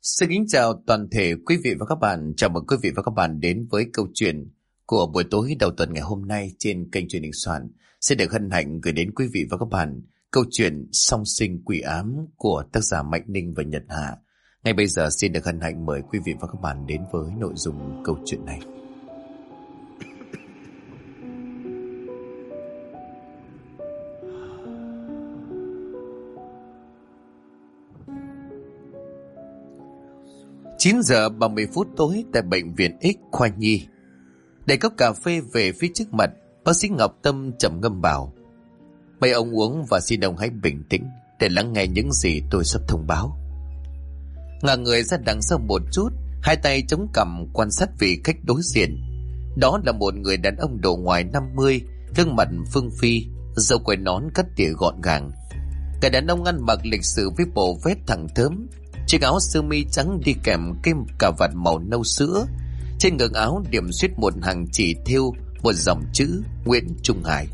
Xin kính chào toàn thể quý vị và các bạn. Chào mừng quý vị và các bạn đến với câu chuyện của buổi tối đầu tuần ngày hôm nay trên kênh truyền hình Soạn. Xin được hân hạnh gửi đến quý vị và các bạn câu chuyện Song sinh quỷ ám của tác giả Mạnh Ninh và Nhật Hạ. Ngay bây giờ xin được hân hạnh mời quý vị và các bạn đến với nội dung câu chuyện này. Chín giờ 30 phút tối tại bệnh viện X Khoa Nhi. Đẩy cốc cà phê về phía trước mặt, bác sĩ Ngọc Tâm trầm ngâm bảo: "Mời ông uống và xin ông hãy bình tĩnh để lắng nghe những gì tôi sắp thông báo." Ngả người ra đằng sau một chút, hai tay chống cằm quan sát vị khách đối diện. Đó là một người đàn ông độ ngoài 50, gương mặt phương phi, râu quai nón cắt tỉa gọn gàng. Người đàn ông ăn mặc lịch sự với bộ vest thẳng thớm, chiếc áo sơ mi trắng đi kèm kim cà vạt màu nâu sữa. Trên ngực áo điểm xuyết một hàng chỉ thêu một dòng chữ Nguyễn Trung Hải.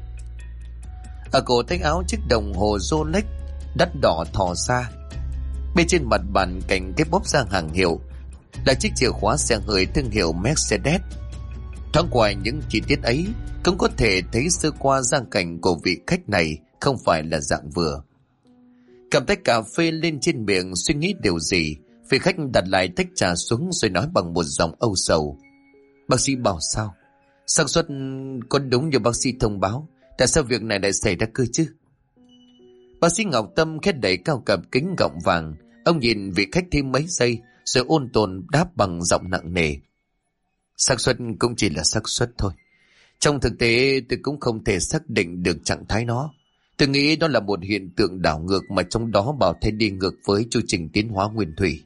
Ở cổ tay áo chiếc đồng hồ Rolex đắt đỏ thò ra. Bên trên mặt bàn cạnh cái bóp ra hàng hiệu là chiếc chìa khóa xe hơi thương hiệu Mercedes. Thoáng qua những chi tiết ấy, cũng có thể thấy sơ qua gia cảnh của vị khách này không phải là dạng vừa. Cầm tách cà phê lên trên miệng suy nghĩ điều gì, vị khách đặt lại tách trà xuống rồi nói bằng một giọng âu sầu: "Bác sĩ bảo sao? Xác suất có đúng như bác sĩ thông báo? Tại sao việc này lại xảy ra cơ chứ?" Bác sĩ Ngọc Tâm khét đẩy cao cặp kính gọng vàng. Ông nhìn vị khách thêm mấy giây rồi ôn tồn đáp bằng giọng nặng nề: "Xác suất cũng chỉ là xác suất thôi. Trong thực tế tôi cũng không thể xác định được trạng thái nó. Tôi nghĩ đó là một hiện tượng đảo ngược mà trong đó bào thai đi ngược với chu trình tiến hóa nguyên thủy."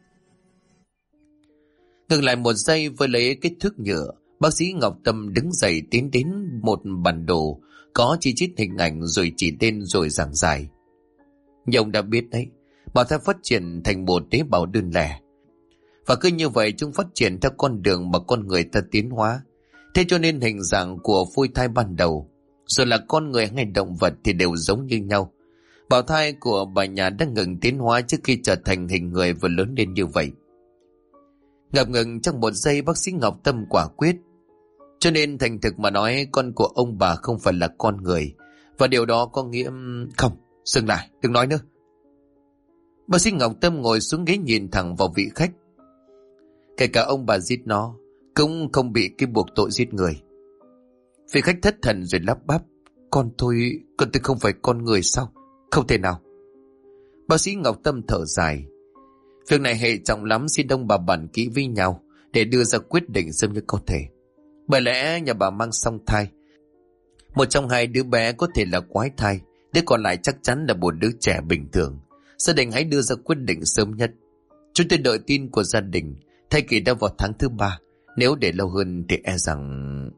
Ngừng lại một giây với lấy cái thước nhựa, bác sĩ Ngọc Tâm đứng dậy tiến đến một bản đồ có chi chít hình ảnh rồi chỉ tên rồi giảng giải: "Như ông đã biết đấy, bào thai phát triển thành một tế bào đơn lẻ. Và cứ như vậy chúng phát triển theo con đường mà con người ta tiến hóa. Thế cho nên hình dạng của phôi thai ban đầu, rồi là con người hay động vật thì đều giống như nhau. Bào thai của bà nhà đã ngừng tiến hóa trước khi trở thành hình người và lớn lên như vậy." Ngập ngừng trong một giây, bác sĩ Ngọc Tâm quả quyết: "Cho nên thành thực mà nói, con của ông bà không phải là con người. Và điều đó có nghĩa..." "Không, dừng lại, đừng nói nữa." Bác sĩ Ngọc Tâm ngồi xuống ghế nhìn thẳng vào vị khách: "Kể cả ông bà giết nó cũng không bị cái buộc tội giết người." Vị khách thất thần rồi lắp bắp: con tôi không phải con người sao? Không thể nào." Bác sĩ Ngọc Tâm thở dài: "Việc này hệ trọng lắm, xin ông bà bàn kỹ với nhau để đưa ra quyết định sớm nhất có thể. Bởi lẽ nhà bà mang song thai. Một trong hai đứa bé có thể là quái thai, đứa còn lại chắc chắn là một đứa trẻ bình thường. Gia đình hãy đưa ra quyết định sớm nhất. Chúng tôi đợi tin của gia đình. Thai kỳ đã vào tháng thứ 3. Nếu để lâu hơn thì e rằng..."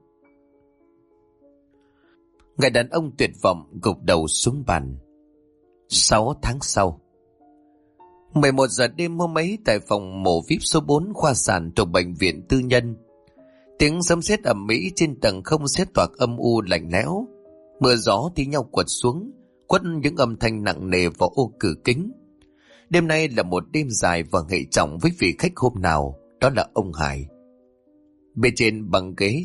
Người đàn ông tuyệt vọng gục đầu xuống bàn. 6 tháng sau, 11 giờ đêm hôm ấy, tại phòng mổ VIP số 4 khoa sản thuộc bệnh viện tư nhân, tiếng sấm sét ầm ĩ trên tầng không xé toạc âm u lạnh lẽo. Mưa gió thì nhau quật xuống, quất những âm thanh nặng nề vào ô cửa kính. Đêm nay là một đêm dài và hệ trọng với vị khách hôm nào, đó là ông Hải. Bên trên bằng ghế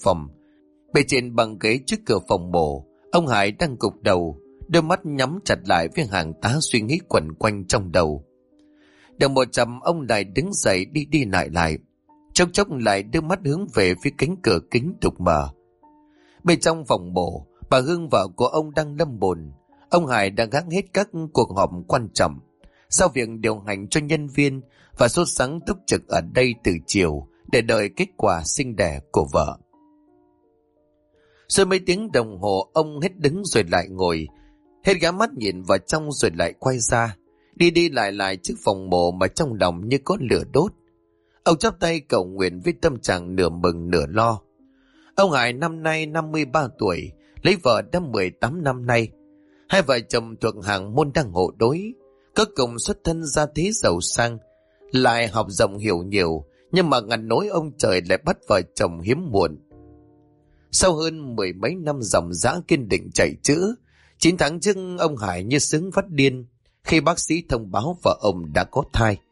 trước cửa phòng mổ, ông Hải đang gục đầu, đôi mắt nhắm chặt lại với hàng tá suy nghĩ quẩn quanh trong đầu. Được một chầm ông lại đứng dậy đi đi lại, chốc chốc lại đưa mắt hướng về phía cánh cửa kính đục mờ. Bên trong phòng mổ, bà Hương vợ của ông đang lâm bồn. Ông Hải đang gác hết các cuộc họp quan trọng, giao việc điều hành cho nhân viên và sốt sắng túc trực ở đây từ chiều để đợi kết quả sinh đẻ của vợ. Rồi mấy tiếng đồng hồ ông hết đứng rồi lại ngồi, hết gã mắt nhìn vào trong rồi lại quay ra, đi đi lại trước phòng mổ mà trong lòng như có lửa đốt. Ông chắp tay cầu nguyện với tâm trạng nửa mừng nửa lo. Ông Hải năm nay 53 tuổi, lấy vợ đã 18 năm nay. Hai vợ chồng thuộc hàng môn đăng hộ đối, có cùng xuất thân gia thế giàu sang, lại học rộng hiểu nhiều, nhưng mà ngặt nỗi ông trời lại bắt vợ chồng hiếm muộn. Sau hơn 10 mấy năm dòng dã kiên định chạy chữa, 9 tháng trước ông Hải như sướng phát điên khi bác sĩ thông báo vợ ông đã có thai,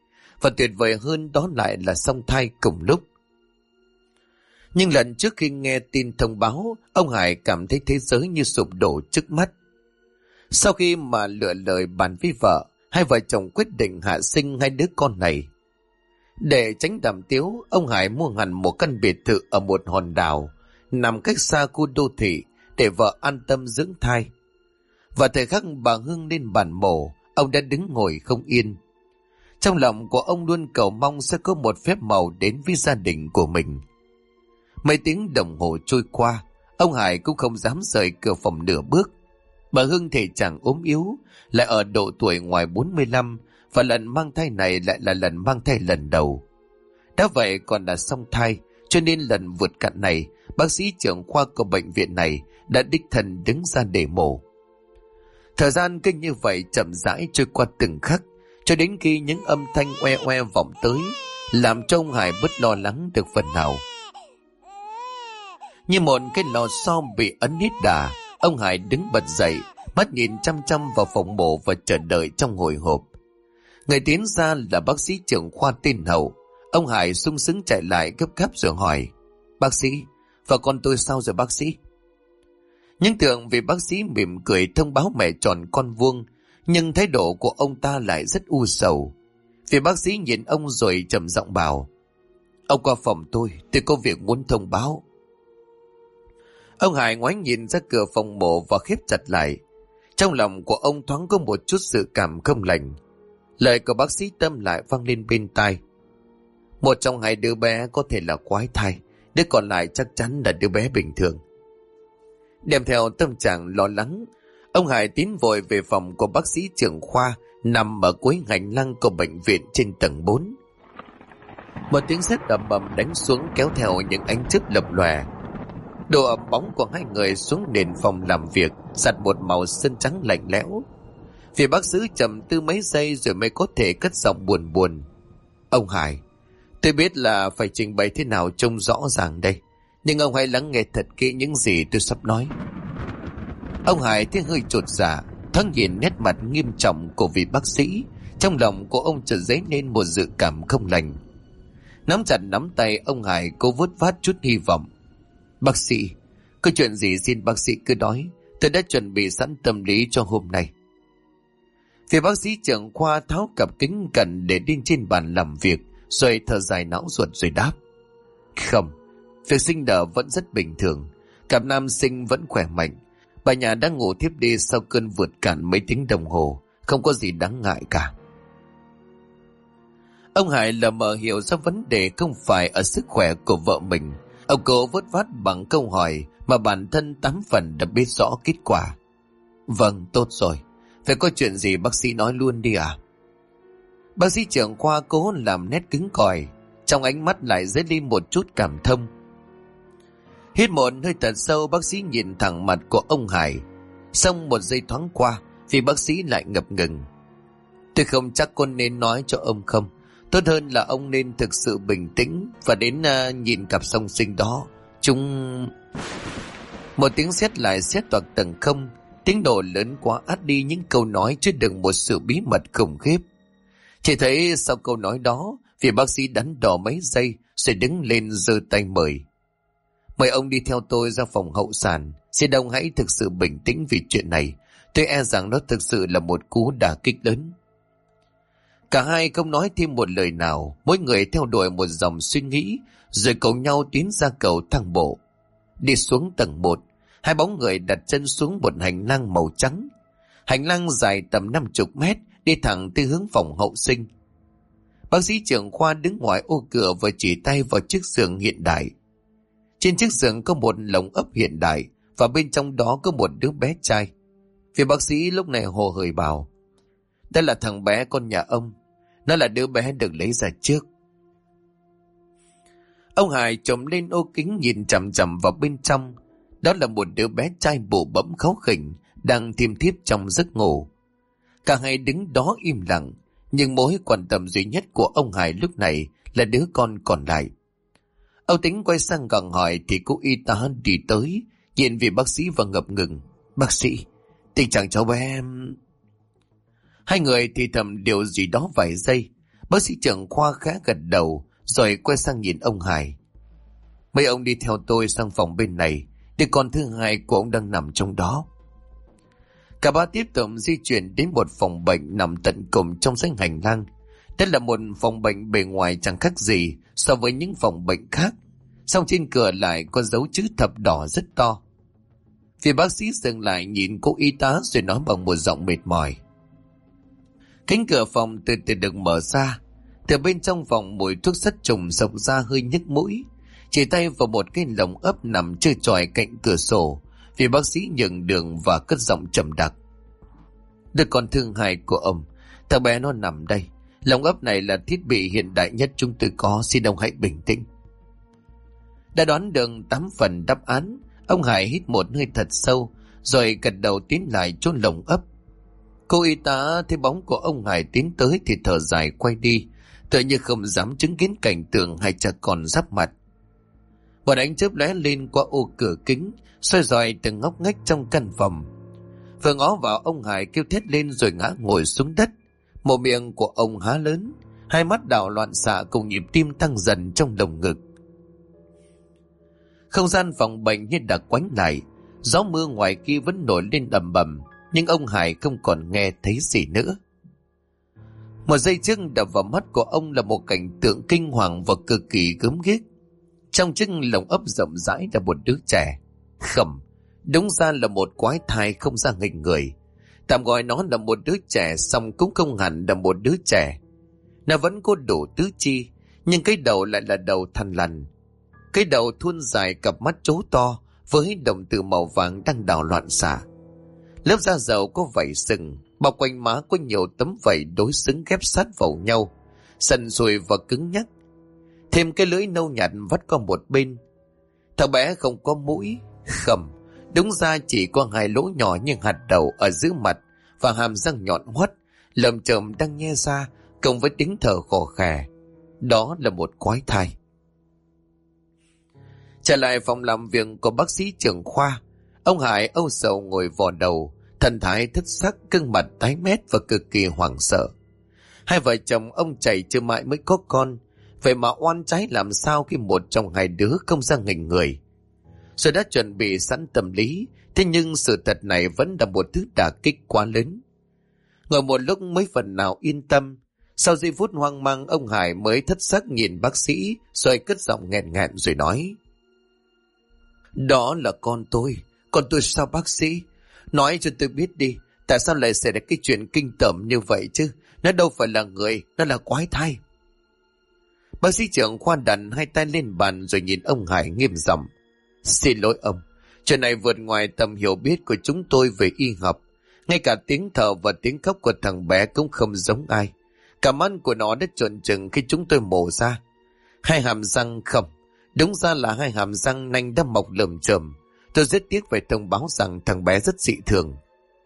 Và tuyệt vời hơn đó lại là song thai cùng lúc. Nhưng lần trước khi nghe tin thông báo, ông Hải cảm thấy thế giới như sụp đổ trước mắt. Sau khi mà lựa lời bàn với vợ, hai vợ chồng quyết định hạ sinh hai đứa con này. Để tránh đàm tiếu, ông Hải mua hẳn một căn biệt thự ở một hòn đảo nằm cách xa khu đô thị để vợ an tâm dưỡng thai. Và thời khắc bà Hương lên bàn mổ, ông đã đứng ngồi không yên. Trong lòng của ông luôn cầu mong sẽ có một phép màu đến với gia đình của mình. Mấy tiếng đồng hồ trôi qua, ông Hải cũng không dám rời cửa phòng nửa bước. Bà Hương thể chẳng ốm yếu, lại ở độ tuổi ngoài 45, và lần mang thai này lại là lần mang thai lần đầu. Đã vậy còn là song thai, cho nên lần vượt cạn này, bác sĩ trưởng khoa của bệnh viện này đã đích thân đứng ra để mổ. Thời gian cứ như vậy chậm rãi trôi qua từng khắc, cho đến khi những âm thanh oe oe vọng tới, làm cho ông Hải bớt lo lắng được phần nào. Như một cái lò xo bị ấn hít đà, ông Hải đứng bật dậy, mắt nhìn chăm chăm vào phòng mổ và chờ đợi trong hồi hộp. Người tiến ra là bác sĩ trưởng khoa tên Hậu. Ông Hải sung sướng chạy lại gấp gáp rồi hỏi: "Bác sĩ, và con tôi sao rồi bác sĩ?" Nhưng tưởng vì bác sĩ mỉm cười thông báo mẹ tròn con vuông, nhưng thái độ của ông ta lại rất u sầu. Vì bác sĩ nhìn ông rồi trầm giọng bảo: "Ông qua phòng tôi có việc muốn thông báo." Ông Hải ngoái nhìn ra cửa phòng mổ và khép chặt lại. Trong lòng của ông thoáng có một chút dự cảm không lành. Lời của bác sĩ Tâm lại vang lên bên tai: "Một trong hai đứa bé có thể là quái thai, đứa còn lại chắc chắn là đứa bé bình thường." Đem theo tâm trạng lo lắng, ông Hải tiến vội về phòng của bác sĩ trưởng khoa nằm ở cuối hành lang của bệnh viện trên tầng 4. Một tiếng sét ầm ầm đánh xuống kéo theo những ánh chớp lập lòe. Độ ẩm bóng của hai người xuống nền phòng làm việc sạt một màu sơn trắng lạnh lẽo. Vì bác sĩ trầm tư mấy giây rồi mới có thể cất giọng buồn buồn: "Ông Hải, tôi biết là phải trình bày thế nào trông rõ ràng đây, nhưng ông hãy lắng nghe thật kỹ những gì tôi sắp nói." Ông Hải thấy hơi chột dạ, thoáng nhìn nét mặt nghiêm trọng của vị bác sĩ, trong lòng của ông chợt dấy lên một dự cảm không lành. Nắm chặt nắm tay, ông Hải cố vút vát chút hy vọng: "Bác sĩ, có chuyện gì xin bác sĩ cứ nói, tôi đã chuẩn bị sẵn tâm lý cho hôm nay." Vì bác sĩ trưởng khoa tháo cặp kính cận để lên trên bàn làm việc, rồi thở dài não ruột rồi đáp: "Không, việc sinh nở vẫn rất bình thường, cặp nam sinh vẫn khỏe mạnh. Bà nhà đang ngủ thiếp đi sau cơn vượt cạn mấy tiếng đồng hồ, không có gì đáng ngại cả." Ông Hải lờ mờ hiểu ra vấn đề không phải ở sức khỏe của vợ mình. Ông cố vớt vát bằng câu hỏi mà bản thân 8 phần đã biết rõ kết quả. "Vâng, tốt rồi. Phải có chuyện gì bác sĩ nói luôn đi à?" Bác sĩ trưởng khoa cố làm nét cứng cỏi, trong ánh mắt lại dấy lên một chút cảm thông. Hít một hơi thật sâu, bác sĩ nhìn thẳng mặt của ông Hải. Xong một giây thoáng qua, vì bác sĩ lại ngập ngừng: "Tôi không chắc con nên nói cho ông không. Tốt hơn là ông nên thực sự bình tĩnh và đến nhìn cặp song sinh đó. Chúng..." Một tiếng sét lại sét toạc tầng không. Tiếng nổ lớn quá át đi những câu nói chứa đựng một sự bí mật khủng khiếp. Chỉ thấy sau câu nói đó, vị bác sĩ đắn đo mấy giây rồi đứng lên giơ tay mời: "Mời ông đi theo tôi ra phòng hậu sản. Xin ông hãy thực sự bình tĩnh vì chuyện này. Tôi e rằng nó thực sự là một cú đả kích lớn." Cả hai không nói thêm một lời nào, mỗi người theo đuổi một dòng suy nghĩ, rồi cùng nhau tiến ra cầu thang bộ. Đi xuống tầng 1, hai bóng người đặt chân xuống một hành lang màu trắng. Hành lang dài tầm 50 mét, đi thẳng tới hướng phòng hậu sinh. Bác sĩ trưởng khoa đứng ngoài ô cửa và chỉ tay vào chiếc giường hiện đại. Trên chiếc giường có một lồng ấp hiện đại, và bên trong đó có một đứa bé trai. Vị bác sĩ lúc này hồ hởi bảo: "Đây là thằng bé con nhà ông. Nó là đứa bé được lấy ra trước." Ông Hải trồm lên ô kính nhìn chằm chằm vào bên trong. Đó là một đứa bé trai bụ bẫm kháu khỉnh, đang thiêm thiếp trong giấc ngủ. Cả hai đứng đó im lặng, nhưng mối quan tâm duy nhất của ông Hải lúc này là đứa con còn lại. Ông tính quay sang gặng hỏi thì cô y tá đi tới, nhìn vị bác sĩ và ngập ngừng: "Bác sĩ, tình trạng cháu bé..." Hai người thì thầm điều gì đó vài giây. Bác sĩ trưởng khoa khẽ gật đầu rồi quay sang nhìn ông Hải. Mấy ông đi theo tôi sang phòng bên này, đứa con thứ hai của ông đang nằm trong đó. Cả ba tiếp tục di chuyển đến một phòng bệnh nằm tận cùng trong dãy hành lang. Đây là một phòng bệnh bề ngoài chẳng khác gì so với những phòng bệnh khác, song trên cửa lại có dấu chữ thập đỏ rất to. Phía bác sĩ dừng lại nhìn cô y tá rồi nói bằng một giọng mệt mỏi. Cánh cửa phòng từ từ được mở ra. Từ bên trong phòng mùi thuốc sát trùng xộc ra hơi nhức mũi. Chỉ tay vào một cái lồng ấp nằm trơ trọi cạnh cửa sổ. Vì bác sĩ nhường đường và cất giọng trầm đặc. Đứa con thương hại của ông, thằng bé nó nằm đây. Lồng ấp này là thiết bị hiện đại nhất chúng tôi có, xin ông hãy bình tĩnh. Đã đoán được 8 phần đáp án, ông Hải hít một hơi thật sâu rồi gật đầu tiến lại chỗ lồng ấp. Cô y tá thấy bóng của ông Hải tiến tới thì thở dài quay đi, tựa như không dám chứng kiến cảnh tượng hai cha con giáp mặt. Một ánh chớp lóe lên qua ô cửa kính, soi rọi từng ngóc ngách trong căn phòng. Vừa ngó vào, ông Hải kêu thét lên rồi ngã ngồi xuống đất. Một miệng của ông há lớn, hai mắt đảo loạn xạ cùng nhịp tim tăng dần trong lồng ngực. Không gian phòng bệnh như đã quánh lại, gió mưa ngoài kia vẫn nổi lên ầm ầm, nhưng ông Hải không còn nghe thấy gì nữa. Một giây trước đập vào mắt của ông là một cảnh tượng kinh hoàng và cực kỳ gớm ghiếc. Trong chiếc lồng ấp rộng rãi là một đứa trẻ. Không, đúng ra là một quái thai không ra hình người. Tạm gọi nó là một đứa trẻ, song cũng không hẳn là một đứa trẻ. Nó vẫn có đủ tứ chi, nhưng cái đầu lại là đầu thằn lằn. Cái đầu thuôn dài, cặp mắt trố to với đồng tử màu vàng đang đảo loạn xạ. Lớp da dầu có vảy sừng, bọc quanh má có nhiều tấm vảy đối xứng ghép sát vào nhau, sần sùi và cứng nhắc. Thêm cái lưỡi nâu nhạt vắt qua một bên. Thằng bé không có mũi, khẩm, đúng ra chỉ có 2 lỗ nhỏ như hạt đậu ở giữa mặt và hàm răng nhọn hoắt, lởm chởm đang nhe ra, cộng với tiếng thở khò khè. Đó là một quái thai. Trở lại phòng làm việc của bác sĩ trưởng khoa, ông Hải âu sầu ngồi vò đầu, thần thái thất sắc, gương mặt tái mét và cực kỳ hoảng sợ. Hai vợ chồng ông chảy chưa mãi mới có con, vậy mà oan trái làm sao khi một trong hai đứa không ra hình người. Rồi đã chuẩn bị sẵn tâm lý, thế nhưng sự thật này vẫn là một thứ đả kích quá lớn. Ngồi một lúc mới phần nào yên tâm, sau giây phút hoang mang ông Hải mới thất sắc nhìn bác sĩ rồi cất giọng nghẹn ngẹn rồi nói. Đó là con tôi sao bác sĩ? Nói cho tôi biết đi, tại sao lại xảy ra cái chuyện kinh tởm như vậy chứ? Nó đâu phải là người, nó là quái thai. Bác sĩ trưởng khoa đặt 2 tay lên bàn rồi nhìn ông Hải nghiêm giọng. Xin lỗi ông, chuyện này vượt ngoài tầm hiểu biết của chúng tôi về y học. Ngay cả tiếng thở và tiếng khóc của thằng bé cũng không giống ai. Cảm ăn của nó đã trộn chừng khi chúng tôi mổ ra. 2 hàm răng không, đúng ra là 2 hàm răng nanh đã mọc lởm chởm. Tôi rất tiếc phải thông báo rằng thằng bé rất dị thường.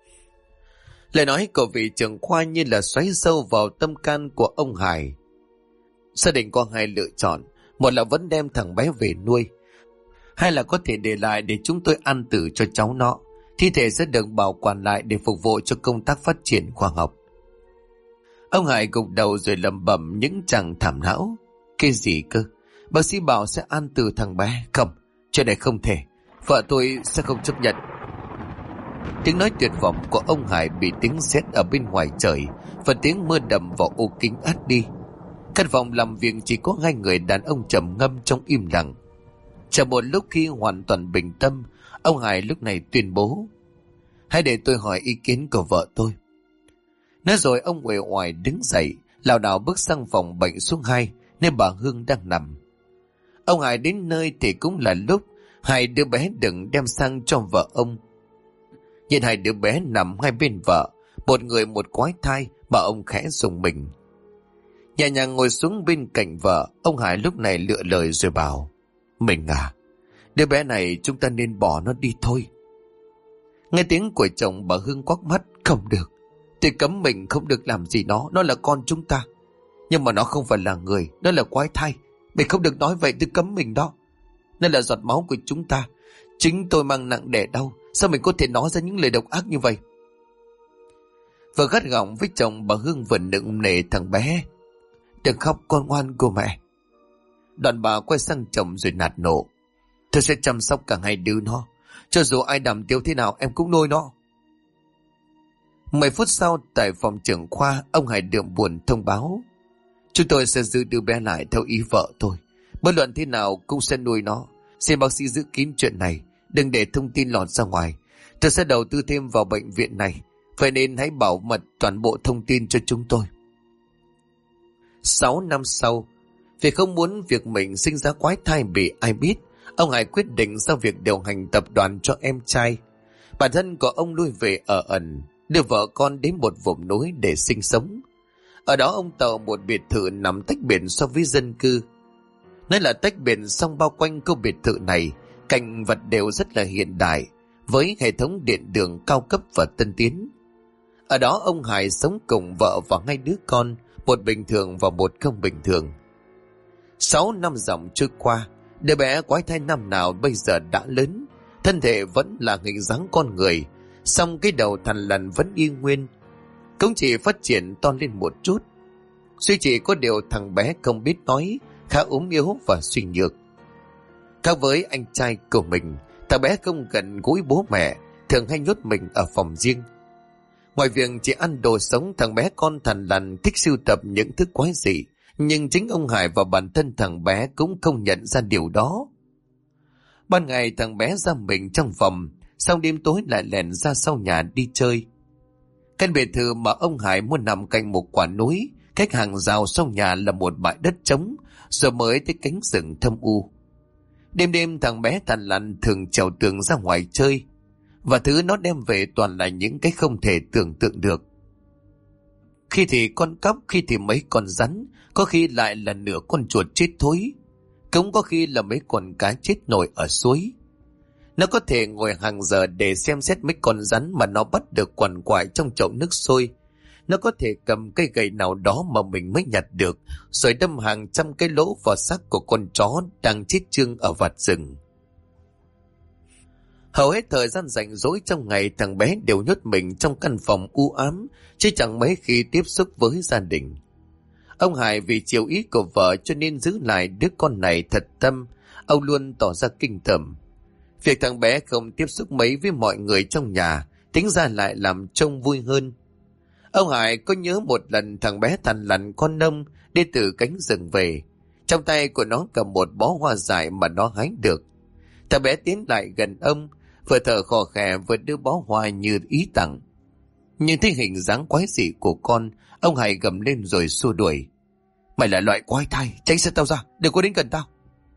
Lời nói của vị trưởng khoa như là xoáy sâu vào tâm can của ông Hải. Gia đình có 2 lựa chọn, một là vẫn đem thằng bé về nuôi, 2 là có thể để lại để chúng tôi ăn tử cho cháu nó. Thi thể sẽ được bảo quản lại để phục vụ cho công tác phát triển khoa học. Ông Hải gục đầu rồi lẩm bẩm những tràng thảm não. Cái gì cơ? Bác sĩ bảo sẽ ăn tử thằng bé. Không, chuyện này không thể. Vợ tôi sẽ không chấp nhận. Tiếng nói tuyệt vọng của ông Hải bị tiếng sét ở bên ngoài trời và tiếng mưa đầm vào ô kính át đi. Căn phòng làm việc chỉ có 2 người đàn ông trầm ngâm trong im lặng. Chờ một lúc khi hoàn toàn bình tâm, ông Hải lúc này tuyên bố. Hãy để tôi hỏi ý kiến của vợ tôi. Nói rồi ông uể oải đứng dậy, lảo đảo bước sang phòng bệnh số 2, nơi bà Hương đang nằm. Ông Hải đến nơi thì cũng là lúc 2 đứa bé đừng đem sang cho vợ ông. Nhìn 2 đứa bé nằm hai bên vợ, một người một quái thai, mà ông khẽ rùng mình. Nhẹ nhàng ngồi xuống bên cạnh vợ, ông Hải lúc này lựa lời rồi bảo. Mình à, đứa bé này chúng ta nên bỏ nó đi thôi. Nghe tiếng của chồng, bà Hương quắc mắt. Không được, tôi cấm mình không được làm gì nó là con chúng ta. Nhưng mà nó không phải là người, nó là quái thai. Mình không được nói vậy, tôi cấm mình đó. Nó là giọt máu của chúng ta. Chính tôi mang nặng đẻ đau, sao mình có thể nói ra những lời độc ác như vậy? Vừa gắt gỏng với chồng, bà Hương vừa nựng nề thằng bé. Đừng khóc con ngoan của mẹ. Đoạn bà quay sang chồng rồi nạt nộ. Tôi sẽ chăm sóc cả hai đứa nó. Cho dù ai đàm tiếu thế nào em cũng nuôi nó. 10 phút sau tại phòng trưởng khoa, ông Hải đượm buồn thông báo. Chúng tôi sẽ giữ đứa bé lại theo ý vợ tôi. Bất luận thế nào cũng sẽ nuôi nó. Xin bác sĩ giữ kín chuyện này. Đừng để thông tin lọt ra ngoài. Tôi sẽ đầu tư thêm vào bệnh viện này. Vậy nên hãy bảo mật toàn bộ thông tin cho chúng tôi. 6 năm sau, vì không muốn việc mình sinh ra quái thai bị ai biết, ông Hải quyết định giao việc điều hành tập đoàn cho em trai. Bản thân của ông lui về ở ẩn, đưa vợ con đến một vùng núi để sinh sống. Ở đó ông tạo một biệt thự nằm tách biệt so với dân cư. Nơi là tách biệt song bao quanh khu biệt thự này, cảnh vật đều rất là hiện đại, với hệ thống điện đường cao cấp và tân tiến. Ở đó ông Hải sống cùng vợ và hai đứa con, một bình thường và một không bình thường. 6 năm dòng trôi qua, đứa bé quái thai năm nào bây giờ đã lớn, thân thể vẫn là hình dáng con người, song cái đầu thằn lằn vẫn y nguyên, cũng chỉ phát triển to lên một chút. Duy chỉ có điều thằng bé không biết nói, khá ốm yếu và suy nhược. Khác với anh trai của mình, thằng bé không gần gũi bố mẹ, thường hay nhốt mình ở phòng riêng. Ngoài việc chỉ ăn đồ sống, thằng bé con thằn lằn thích sưu tập những thứ quái dị, nhưng chính ông Hải và bản thân thằng bé cũng không nhận ra điều đó. Ban ngày thằng bé giam mình trong phòng, sau đêm tối lại lẻn ra sau nhà đi chơi. Căn biệt thự mà ông Hải muốn nằm cạnh một quả núi, cách hàng rào sau nhà là một bãi đất trống, rồi mới tới cánh rừng thâm u. Đêm đêm thằng bé thằn lằn thường trèo tường ra ngoài chơi, và thứ nó đem về toàn là những cái không thể tưởng tượng được. Khi thì con cóc, khi thì mấy con rắn, có khi lại là nửa con chuột chết thối, cũng có khi là mấy con cá chết nổi ở suối. Nó có thể ngồi hàng giờ để xem xét mấy con rắn mà nó bắt được quằn quại trong chậu nước sôi. Nó có thể cầm cây gậy nào đó mà mình mới nhặt được, rồi đâm hàng trăm cái lỗ vào xác của con chó đang chết chương ở vạt rừng. Hầu hết thời gian rảnh rỗi trong ngày, thằng bé đều nhốt mình trong căn phòng u ám, chứ chẳng mấy khi tiếp xúc với gia đình. Ông Hải vì chiều ý của vợ cho nên giữ lại đứa con này thật tâm. Ông luôn tỏ ra kinh tởm. Việc thằng bé không tiếp xúc mấy với mọi người trong nhà, tính ra lại làm trông vui hơn. Ông Hải có nhớ một lần thằng bé thằn lằn con nông đi từ cánh rừng về, trong tay của nó cầm một bó hoa dại mà nó hái được. Thằng bé tiến lại gần ông, vừa thở khò khè vừa đưa bó hoa như ý tặng. Nhưng thấy hình dáng quái dị của con, ông Hải gầm lên rồi xua đuổi. Mày là loại quái thai, tránh xa tao ra, đừng có đến gần tao.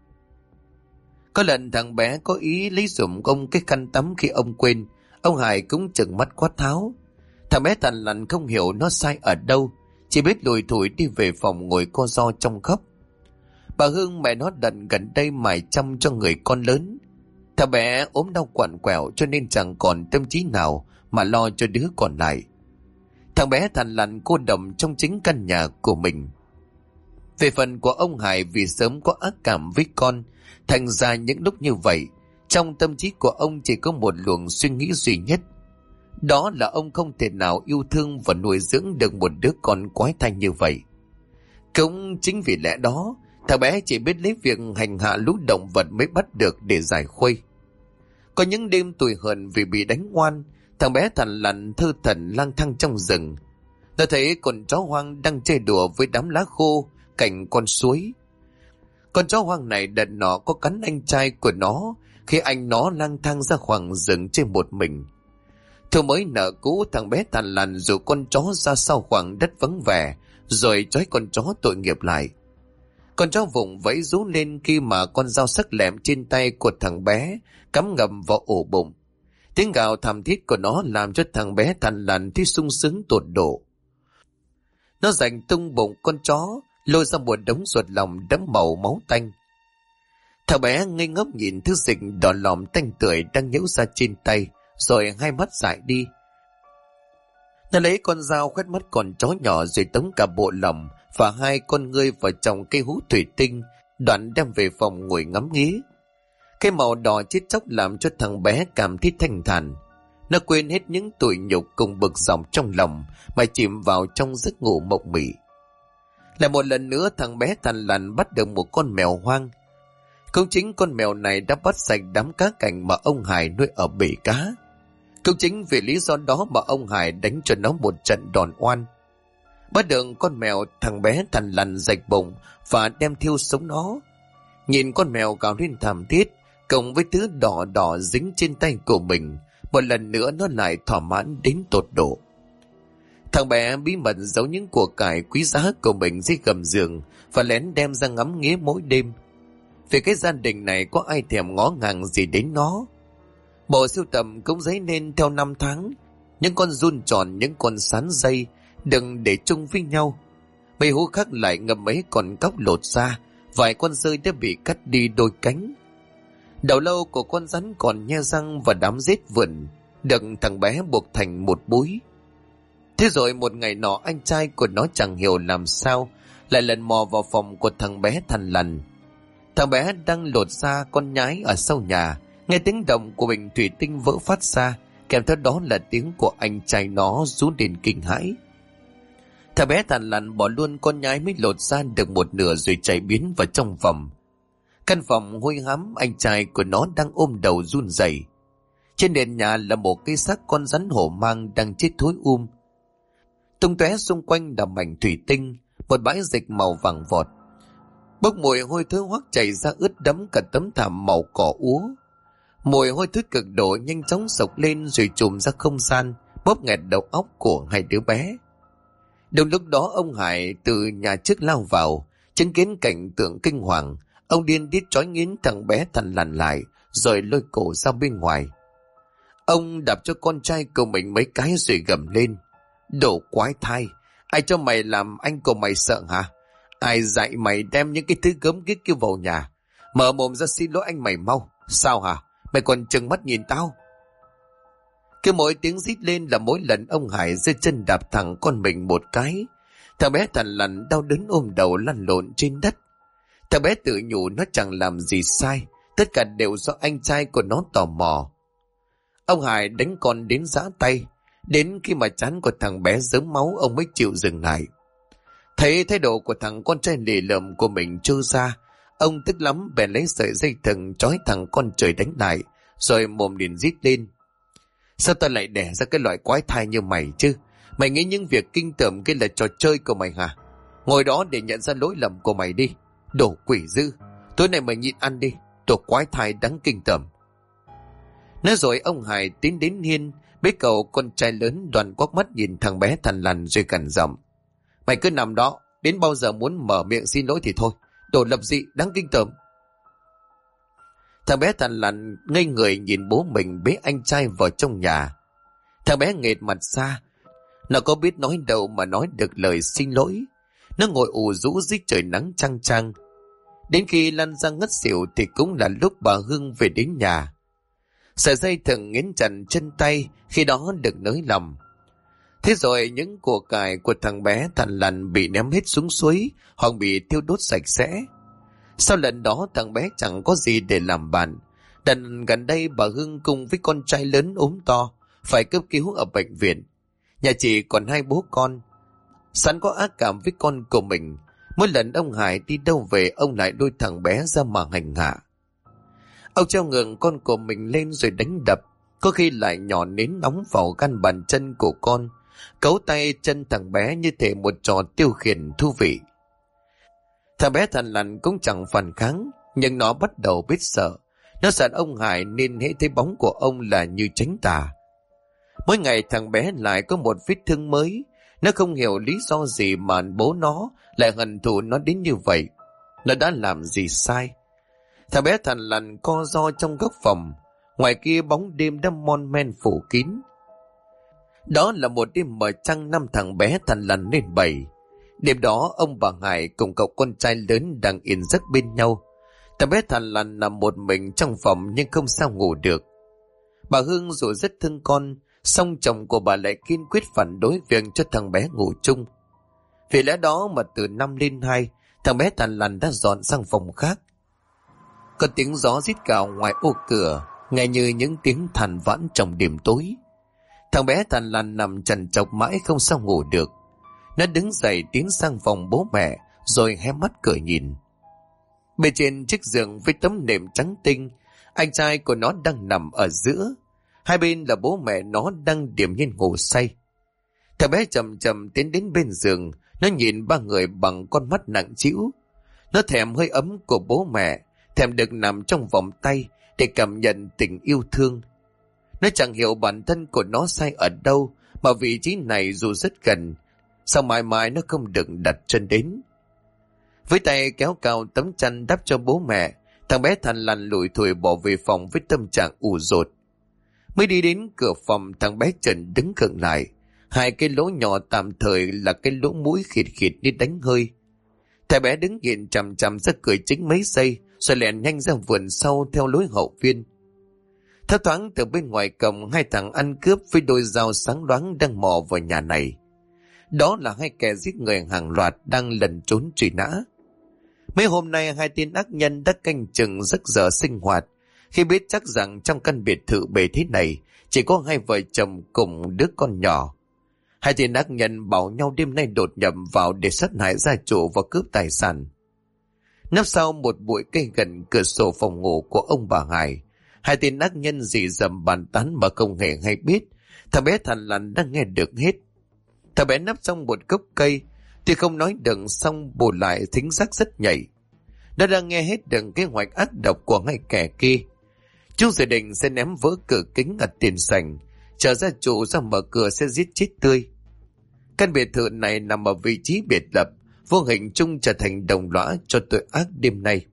Có lần thằng bé có ý lấy giùm ông cái khăn tắm khi ông quên, ông Hải cũng trừng mắt quát tháo. Thằng bé thằn lằn không hiểu nó sai ở đâu, chỉ biết lùi thủi đi về phòng ngồi co ro trong khóc. Bà Hương mẹ nó đần gần đây mải chăm cho người con lớn. Thằng bé ốm đau quặn quẹo cho nên chẳng còn tâm trí nào mà lo cho đứa còn lại. Thằng bé thằn lằn cô độc trong chính căn nhà của mình. Về phần của ông Hải, vì sớm có ác cảm với con, thành ra những lúc như vậy, trong tâm trí của ông chỉ có một luồng suy nghĩ duy nhất. Đó là ông không thể nào yêu thương và nuôi dưỡng được một đứa con quái thai như vậy. Cũng chính vì lẽ đó, thằng bé chỉ biết lấy việc hành hạ lũ động vật mới bắt được để giải khuây. Có những đêm tủi hờn vì bị đánh ngoan, thằng bé thằn lằn thơ thẩn lang thang trong rừng. Nó thấy con chó hoang đang chơi đùa với đám lá khô cạnh con suối. Con chó hoang này đợt nọ có cắn anh trai của nó khi anh nó lang thang ra khoảng rừng chơi một mình. Thôi mới nợ cũ, thằng bé thằn lằn rủ con chó ra sau khoảng đất vắng vẻ, rồi trói con chó tội nghiệp lại. Con chó vùng vẫy rú lên khi mà con dao sắc lẹm trên tay của thằng bé cắm ngầm vào ổ bụng. Tiếng gào thảm thiết của nó làm cho thằng bé thằn lằn thấy sung sướng tột độ. Nó giành tung bụng con chó, lôi ra một đống ruột lòng đẫm màu máu tanh. Thằng bé ngây ngốc nhìn thứ dịch đỏ lòm tanh tưởi đang nhễu ra trên tay, rồi hai mắt dại đi. Nó lấy con dao khoét mắt con chó nhỏ, rồi tống cả bộ lòng và hai con ngươi vào trong cây hũ thủy tinh, đoạn đem về phòng ngồi ngắm nghía. Cái màu đỏ chết chóc làm cho thằng bé cảm thấy thanh thản. Nó quên hết những tủi nhục cùng bực dọc trong lòng mà chìm vào trong giấc ngủ mộng mị. Lại một lần nữa thằng bé thằn lằn bắt được một con mèo hoang. Cũng chính con mèo này đã bắt sạch đám cá cảnh mà ông Hải nuôi ở bể cá. Cũng chính vì lý do đó mà ông Hải đánh cho nó một trận đòn oan. Bắt được con mèo, thằng bé thằn lằn rạch bụng và đem thiêu sống nó. Nhìn con mèo gào lên thảm thiết, cộng với thứ đỏ đỏ dính trên tay của mình, một lần nữa nó lại thỏa mãn đến tột độ. Thằng bé bí mật giấu những của cải quý giá của mình dưới gầm giường và lén đem ra ngắm nghía mỗi đêm. Vì cái gia đình này có ai thèm ngó ngàng gì đến nó. Bộ sưu tầm cũng dấy nên theo năm tháng, những con giun tròn, những con sán dây đừng để chung với nhau. Mấy hố khác lại ngầm mấy con cóc lột ra, vài con rơi đã bị cắt đi đôi cánh. Đầu lâu của con rắn còn nhe răng và đám rết vườn được thằng bé buộc thành một búi. Thế rồi một ngày nọ, anh trai của nó chẳng hiểu làm sao lại lần mò vào phòng của thằng bé thằn lằn. Thằng bé đang lột ra con nhái ở sau nhà, nghe tiếng động của bình thủy tinh vỡ phát ra, kèm theo đó là tiếng của anh trai nó rú lên kinh hãi. Thằng bé thằn lằn bỏ luôn con nhái mới lột ra được một nửa rồi chạy biến vào trong phòng. Căn phòng hôi hám, anh trai của nó đang ôm đầu run rẩy. Trên nền nhà là một cái xác con rắn hổ mang đang chết thối tung tóe xung quanh là mảnh thủy tinh, một bãi dịch màu vàng vọt. Bốc mùi hôi thối hoắc chảy ra ướt đẫm cả tấm thảm màu cỏ úa. Mùi hôi thối cực độ nhanh chóng sộc lên rồi trùm ra không gian, bóp nghẹt đầu óc của hai đứa bé. Đúng lúc đó ông Hải từ nhà trước lao vào, chứng kiến cảnh tượng kinh hoàng. Ông điên đít trói nghiến thằng bé thằn lằn lại, rồi lôi cổ ra bên ngoài. Ông đạp cho con trai của mình mấy cái rồi gầm lên: "Đồ quái thai, ai cho mày làm anh của mày sợ hả? Ai dạy mày đem những cái thứ gớm ghiếc kia vào nhà? Mở mồm ra xin lỗi anh mày mau. Sao hả? Mày còn trừng mắt nhìn tao?" Cứ mỗi tiếng rít lên là mỗi lần ông Hải giơ chân đạp thẳng con mình một cái. Thằng bé thằn lằn đau đớn ôm đầu lăn lộn trên đất. Thằng bé tự nhủ nó chẳng làm gì sai, tất cả đều do anh trai của nó tò mò. Ông Hải đánh con đến giã tay, đến khi mà trán của thằng bé rớm máu ông mới chịu dừng lại. Thấy thái độ của thằng con trai lì lợm của mình trơ ra, ông tức lắm bèn lấy sợi dây thừng trói thằng con trời đánh lại, rồi mồm liền rít lên: "Sao tao lại đẻ ra cái loại quái thai như mày chứ? Mày nghĩ những việc kinh tởm kia là trò chơi của mày hả? Ngồi đó để nhận ra lỗi lầm của mày đi. Đồ quỷ dữ, tối nay mày nhịn ăn đi, đồ quái thai đáng kinh tởm." Nói rồi ông Hải tiến đến hiên, bế cậu con trai lớn đoàn quắc mắt nhìn thằng bé thằn lằn rồi gằn giọng: "Mày cứ nằm đó, đến bao giờ muốn mở miệng xin lỗi thì thôi, đồ lập dị đáng kinh tởm." Thằng bé thằn lằn ngây người nhìn bố mình bế anh trai vào trong nhà. Thằng bé nghệt mặt ra, nó có biết nói đâu mà nói được lời xin lỗi. Nó ngồi ù rũ dưới trời nắng chang chang. Đến khi lăn ra ngất xỉu thì cũng là lúc bà Hương về đến nhà. Sợi dây thừng nghiến chặt chân tay khi đó được nới lòng. Thế rồi những của cải của thằng bé thằn lằn bị ném hết xuống suối hoặc bị thiêu đốt sạch sẽ. Sau lần đó thằng bé chẳng có gì để làm bạn. Đợt gần đây bà Hương cùng với con trai lớn ốm to, phải cấp cứu ở bệnh viện. Nhà chị còn hai bố con. Sẵn có ác cảm với con của mình, mỗi lần ông Hải đi đâu về ông lại đôi thằng bé ra mà hành hạ. Ông treo ngược con của mình lên rồi đánh đập, có khi lại nhỏ nến nóng vào gan bàn chân của con, cấu tay chân thằng bé như thể một trò tiêu khiển thú vị. Thằng bé thằn lằn cũng chẳng phản kháng, nhưng nó bắt đầu biết sợ. Nó sợ ông Hải nên hễ thấy bóng của ông là như tránh tà. Mỗi ngày thằng bé lại có một vết thương mới. Nó không hiểu lý do gì mà bố nó lại hận thù nó đến như vậy. Nó đã làm gì sai? Thằng bé thằn lằn co ro trong góc phòng. Ngoài kia bóng đêm đã mon men phủ kín. Đó là một đêm mờ trăng, năm thằng bé thằn lằn lên bầy. Đêm đó ông bà Hải cùng cậu con trai lớn đang yên giấc bên nhau. Thằng bé thằn lằn nằm một mình trong phòng nhưng không sao ngủ được. Bà Hương dù rất thương con, song chồng của bà lại kiên quyết phản đối việc cho thằng bé ngủ chung. Vì lẽ đó mà từ 5 lên 2, thằng bé thằn lằn đã dọn sang phòng khác. Có tiếng gió rít cào ngoài ô cửa, nghe như những tiếng than vãn trong đêm tối. Thằng bé thằn lằn nằm trằn trọc mãi không sao ngủ được. Nó đứng dậy tiến sang phòng bố mẹ, rồi hé mắt cười nhìn. Bên trên chiếc giường với tấm nệm trắng tinh, anh trai của nó đang nằm ở giữa. Hai bên là bố mẹ nó đang điềm nhiên ngủ say. Thằng bé chậm chậm tiến đến bên giường, nó nhìn ba người bằng con mắt nặng trĩu. Nó thèm hơi ấm của bố mẹ, thèm được nằm trong vòng tay để cảm nhận tình yêu thương. Nó chẳng hiểu bản thân của nó sai ở đâu, mà vị trí này dù rất gần, sao mãi mãi nó không được đặt chân đến. Với tay kéo cao tấm chăn đắp cho bố mẹ, thằng bé thằn lằn lủi thủi bỏ về phòng với tâm trạng ủ rột. Mới đi đến cửa phòng, thằng bé Trần đứng khựng lại. Hai cái lỗ nhỏ tạm thời là cái lỗ mũi khịt khịt như đánh hơi. Thằng bé đứng nhìn chằm chằm ra cửa chính mấy giây, rồi lẹn nhanh ra vườn sau theo lối hậu viên. Thấp thoáng từ bên ngoài cổng, hai thằng ăn cướp với đôi dao sáng loáng đang mò vào nhà này. Đó là hai kẻ giết người hàng loạt đang lẩn trốn truy nã. Mấy hôm nay hai tên ác nhân đã canh chừng giấc giờ sinh hoạt, khi biết chắc rằng trong căn biệt thự bề thế này chỉ có hai vợ chồng cùng đứa con nhỏ. Hai tên ác nhân bảo nhau đêm nay đột nhập vào để sát hại gia chủ và cướp tài sản. Nấp sau một bụi cây gần cửa sổ phòng ngủ của ông bà Hải, hai tên ác nhân rì rầm bàn tán mà không hề hay biết. Thằng bé thằn lằn đang nghe được hết. Thằng bé nấp trong một gốc cây, tuy không nói được xong bù lại thính giác rất nhạy. Nó đang nghe hết được kế hoạch ác độc của hai kẻ kia. Chúng dự định sẽ ném vỡ cửa kính ở tiền sảnh, chờ gia chủ ra mở cửa sẽ giết chết tươi. Căn biệt thự này nằm ở vị trí biệt lập, vô hình chung trở thành đồng lõa cho tội ác đêm nay.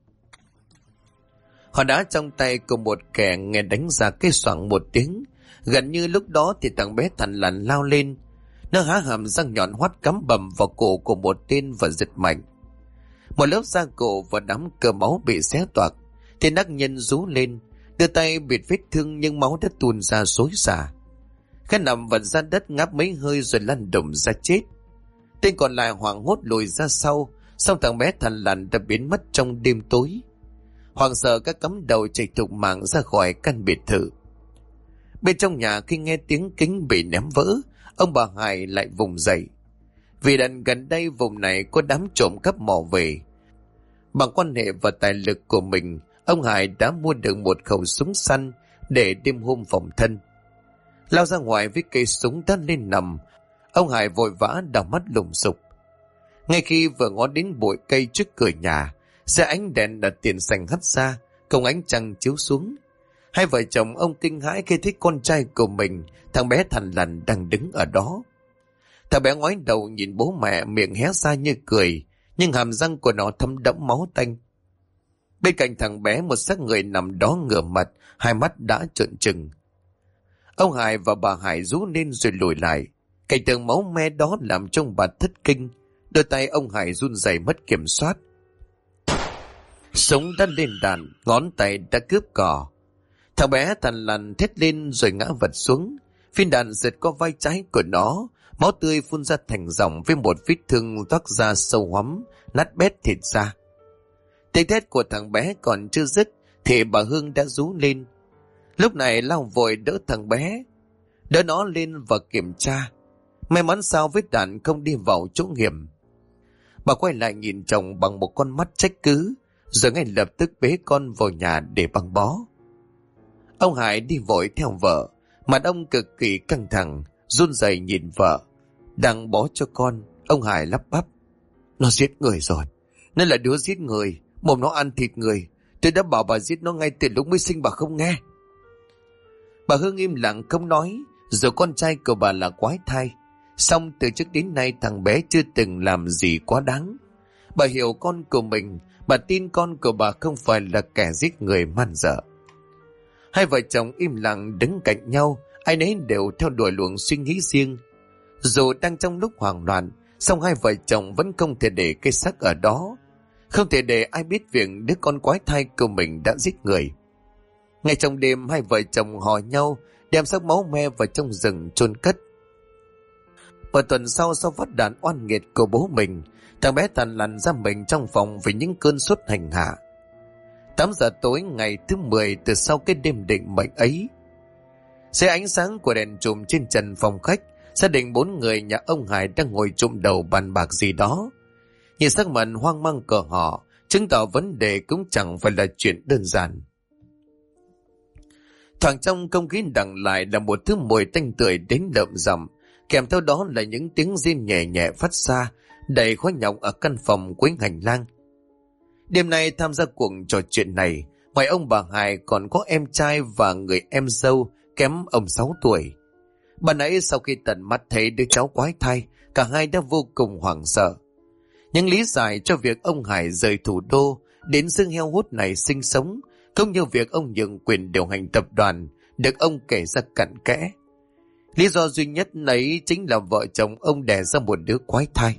Họ đã trong tay của một kẻ nghe đánh ra cái xoảng một tiếng. Gần như lúc đó thì thằng bé thằn lằn lao lên. Nó há hàm răng nhọn hoắt cắm bầm vào cổ của một tên và giật mạnh. Một lớp da cổ và đám cơ máu bị xé toạc. Tên ác nhân rú lên, đưa tay bịt vết thương nhưng máu đã tuôn ra xối xả. Khẽ nằm vật ra đất ngáp mấy hơi rồi lăn đùng ra chết. Tên còn lại hoảng hốt lùi ra sau, xong thằng bé thằn lằn đã biến mất trong đêm tối. Hoảng sợ các cắm đầu chạy thục mạng ra khỏi căn biệt thự. Bên trong nhà khi nghe tiếng kính bị ném vỡ, ông bà Hải lại vùng dậy. Vì đằng gần đây vùng này có đám trộm cắp mò về. Bằng quan hệ và tài lực của mình, ông Hải đã mua được một khẩu súng săn để đêm hôm phòng thân. Lao ra ngoài với cây súng đã lên nằm, ông Hải vội vã đảo mắt lùng sục. Ngay khi vừa ngó đến bụi cây trước cửa nhà, xe ánh đèn ở tiền sảnh hắt ra, cùng ánh trăng chiếu xuống. Hai vợ chồng ông kinh hãi khi thấy con trai của mình, thằng bé thằn lằn đang đứng ở đó. Thằng bé ngoái đầu nhìn bố mẹ, miệng hé ra như cười, nhưng hàm răng của nó thấm đẫm máu tanh. Bên cạnh thằng bé một xác người nằm đó ngửa mặt, hai mắt đã trợn trừng. Ông Hải và bà Hải rú lên rồi lùi lại. Cảnh tượng máu me đó làm cho bà thất kinh. Đôi tay ông Hải run rẩy mất kiểm soát. Súng đã lên đạn, ngón tay đã cướp cò. Thằng bé thằn lằn thét lên rồi ngã vật xuống. Viên đạn giật qua vai trái của nó, máu tươi phun ra thành dòng với một vết thương toát ra sâu hoắm, nát bét thịt ra. Tiếng thét của thằng bé còn chưa dứt thì bà Hương đã rú lên. Lúc này lao vội đỡ thằng bé, đỡ nó lên và kiểm tra. May mắn sao vết đạn không đi vào chỗ hiểm. Bà quay lại nhìn chồng bằng một con mắt trách cứ, rồi ngay lập tức bế con vào nhà để băng bó. Ông Hải đi vội theo vợ, mặt ông cực kỳ căng thẳng, run rẩy nhìn vợ đang bó cho con. Ông Hải lắp bắp: "Nó giết người rồi, nó là đứa giết người, mồm nó ăn thịt người. Tôi đã bảo bà giết nó ngay từ lúc mới sinh, bà không nghe." Bà Hương im lặng không nói, rồi con trai của bà là quái thai. Xong từ trước đến nay thằng bé chưa từng làm gì quá đáng. Bà hiểu con của mình, bà tin con của bà không phải là kẻ giết người man dợ. Hai vợ chồng im lặng đứng cạnh nhau, ai nấy đều theo đuổi luồng suy nghĩ riêng. Dù đang trong lúc hoảng loạn, song hai vợ chồng vẫn không thể để cái xác ở đó, không thể để ai biết việc đứa con quái thai của mình đã giết người. Ngay trong đêm, hai vợ chồng hò nhau đem xác máu me vào trong rừng chôn cất. Một tuần sau phát đạn oan nghiệt của bố mình, thằng bé thằn lằn ra mình trong phòng vì những cơn sốt hành hạ. 8 giờ tối ngày thứ 10 từ sau cái đêm định mệnh ấy, dưới ánh sáng của đèn chùm trên trần phòng khách, gia đình 4 người nhà ông Hải đang ngồi chụm đầu bàn bạc gì đó. Nhìn sắc mặt hoang mang của họ, chứng tỏ vấn đề cũng chẳng phải là chuyện đơn giản. Thoảng trong không khí đằng lại là một thứ mùi tanh tưởi đến đậm rầm, kèm theo đó là những tiếng rên nhẹ nhẹ phát ra, đầy khói nhộng ở căn phòng cuối hành lang. Đêm nay tham gia cuộc trò chuyện này, ngoài ông bà Hải còn có em trai và người em dâu kém ông 6 tuổi. Bà nãy sau khi tận mắt thấy đứa cháu quái thai, cả hai đã vô cùng hoảng sợ. Những lý giải cho việc ông Hải rời thủ đô đến xương heo hút này sinh sống, cũng như việc ông nhượng quyền điều hành tập đoàn, được ông kể ra cặn kẽ. Lý do duy nhất ấy chính là vợ chồng ông đẻ ra một đứa quái thai.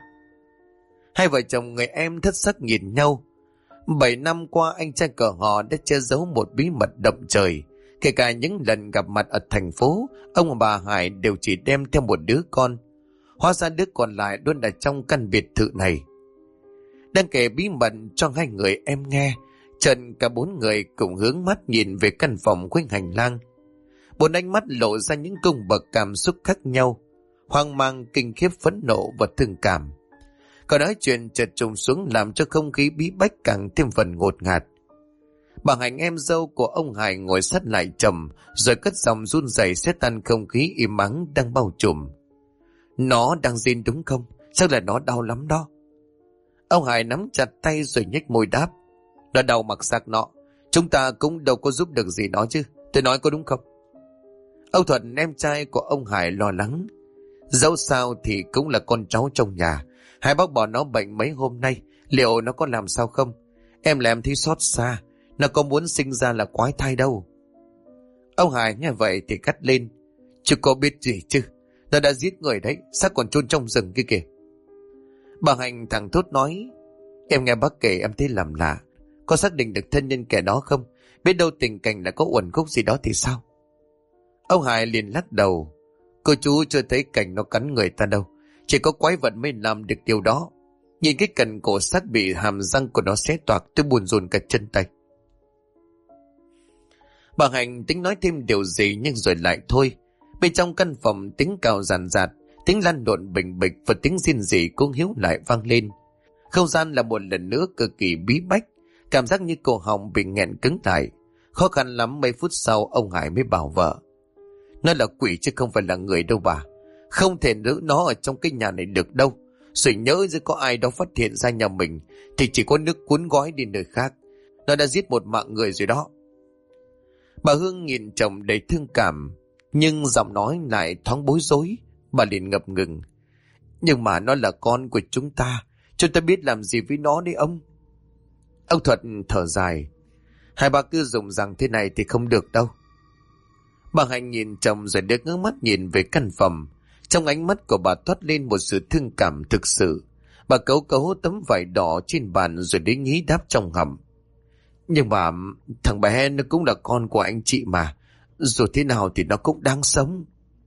Hai vợ chồng người em thất sắc nhìn nhau. 7 năm qua anh trai của họ đã che giấu một bí mật động trời. Kể cả những lần gặp mặt ở thành phố, ông và bà Hải đều chỉ đem theo một đứa con. Hóa ra đứa còn lại luôn ở trong căn biệt thự này. Đang kể bí mật cho hai người em nghe, Trần cả 4 người cùng hướng mắt nhìn về căn phòng quanh hành lang. 4 ánh mắt lộ ra những cung bậc cảm xúc khác nhau: hoang mang, kinh khiếp, phẫn nộ và thương cảm. Câu nói chuyện chợt trùng xuống làm cho không khí bí bách càng thêm phần ngột ngạt. Bà Hạnh em dâu của ông Hải ngồi sát lại trầm, rồi cất giọng run rẩy xé tan không khí im ắng đang bao trùm. Nó đang rên đúng không? Chắc là nó đau lắm đó. Ông Hải nắm chặt tay rồi nhếch môi đáp. Nó đau mặc xác nó. Chúng ta cũng đâu có giúp được gì nó chứ. Tôi nói có đúng không? Ông Thuận em trai của ông Hải lo lắng. Dẫu sao thì cũng là con cháu trong nhà. Hai bác bỏ nó bệnh mấy hôm nay, liệu nó có làm sao không? Em làm thấy xót xa. Nó có muốn sinh ra là quái thai đâu. Ông Hải nghe vậy thì cắt lên. Chứ có biết gì chứ. Nó đã giết người đấy, xác còn chôn trong rừng kia kìa. Bà Hạnh thẳng thốt nói. Em nghe bác kể em thấy làm lạ. Có xác định được thân nhân kẻ đó không? Biết đâu tình cảnh là có uẩn khúc gì đó thì sao? Ông Hải liền lắc đầu. Cô chú chưa thấy cảnh nó cắn người ta đâu. Chỉ có quái vật mới làm được điều đó. Nhìn cái cần cổ xác bị hàm răng của nó xé toạc, tôi buồn rùn cả chân tay. Bà Hạnh tính nói thêm điều gì nhưng rồi lại thôi. Bên trong căn phòng tiếng cào ràn rạt, tiếng lăn lộn bình bịch và tiếng rên rỉ cũng hiếu lại vang lên. Không gian là một lần nữa cực kỳ bí bách, cảm giác như cổ họng bị nghẹn cứng lại. Khó khăn lắm mấy phút sau ông Hải mới bảo vợ. Nó là quỷ chứ không phải là người đâu bà. Không thể giữ nó ở trong cái nhà này được đâu. Rồi nhớ nếu có ai đó phát hiện ra nhà mình thì chỉ có nước cuốn gói đi nơi khác. Nó đã giết một mạng người rồi đó. Bà Hương nhìn chồng đầy thương cảm, nhưng giọng nói lại thoáng bối rối. Bà liền ngập ngừng. Nhưng mà nó là con của chúng ta biết làm gì với nó đấy ông. Ông Thuật thở dài. Hai bà cứ dùng rằng thế này thì không được đâu. Bà Hạnh nhìn chồng rồi đưa ngước mắt nhìn về căn phòng. Trong ánh mắt của bà toát lên một sự thương cảm thực sự. Bà cấu cấu tấm vải đỏ trên bàn rồi đến nhí đáp trong họng. Nhưng mà thằng bé nó cũng là con của anh chị mà. Dù thế nào thì nó cũng đáng sống.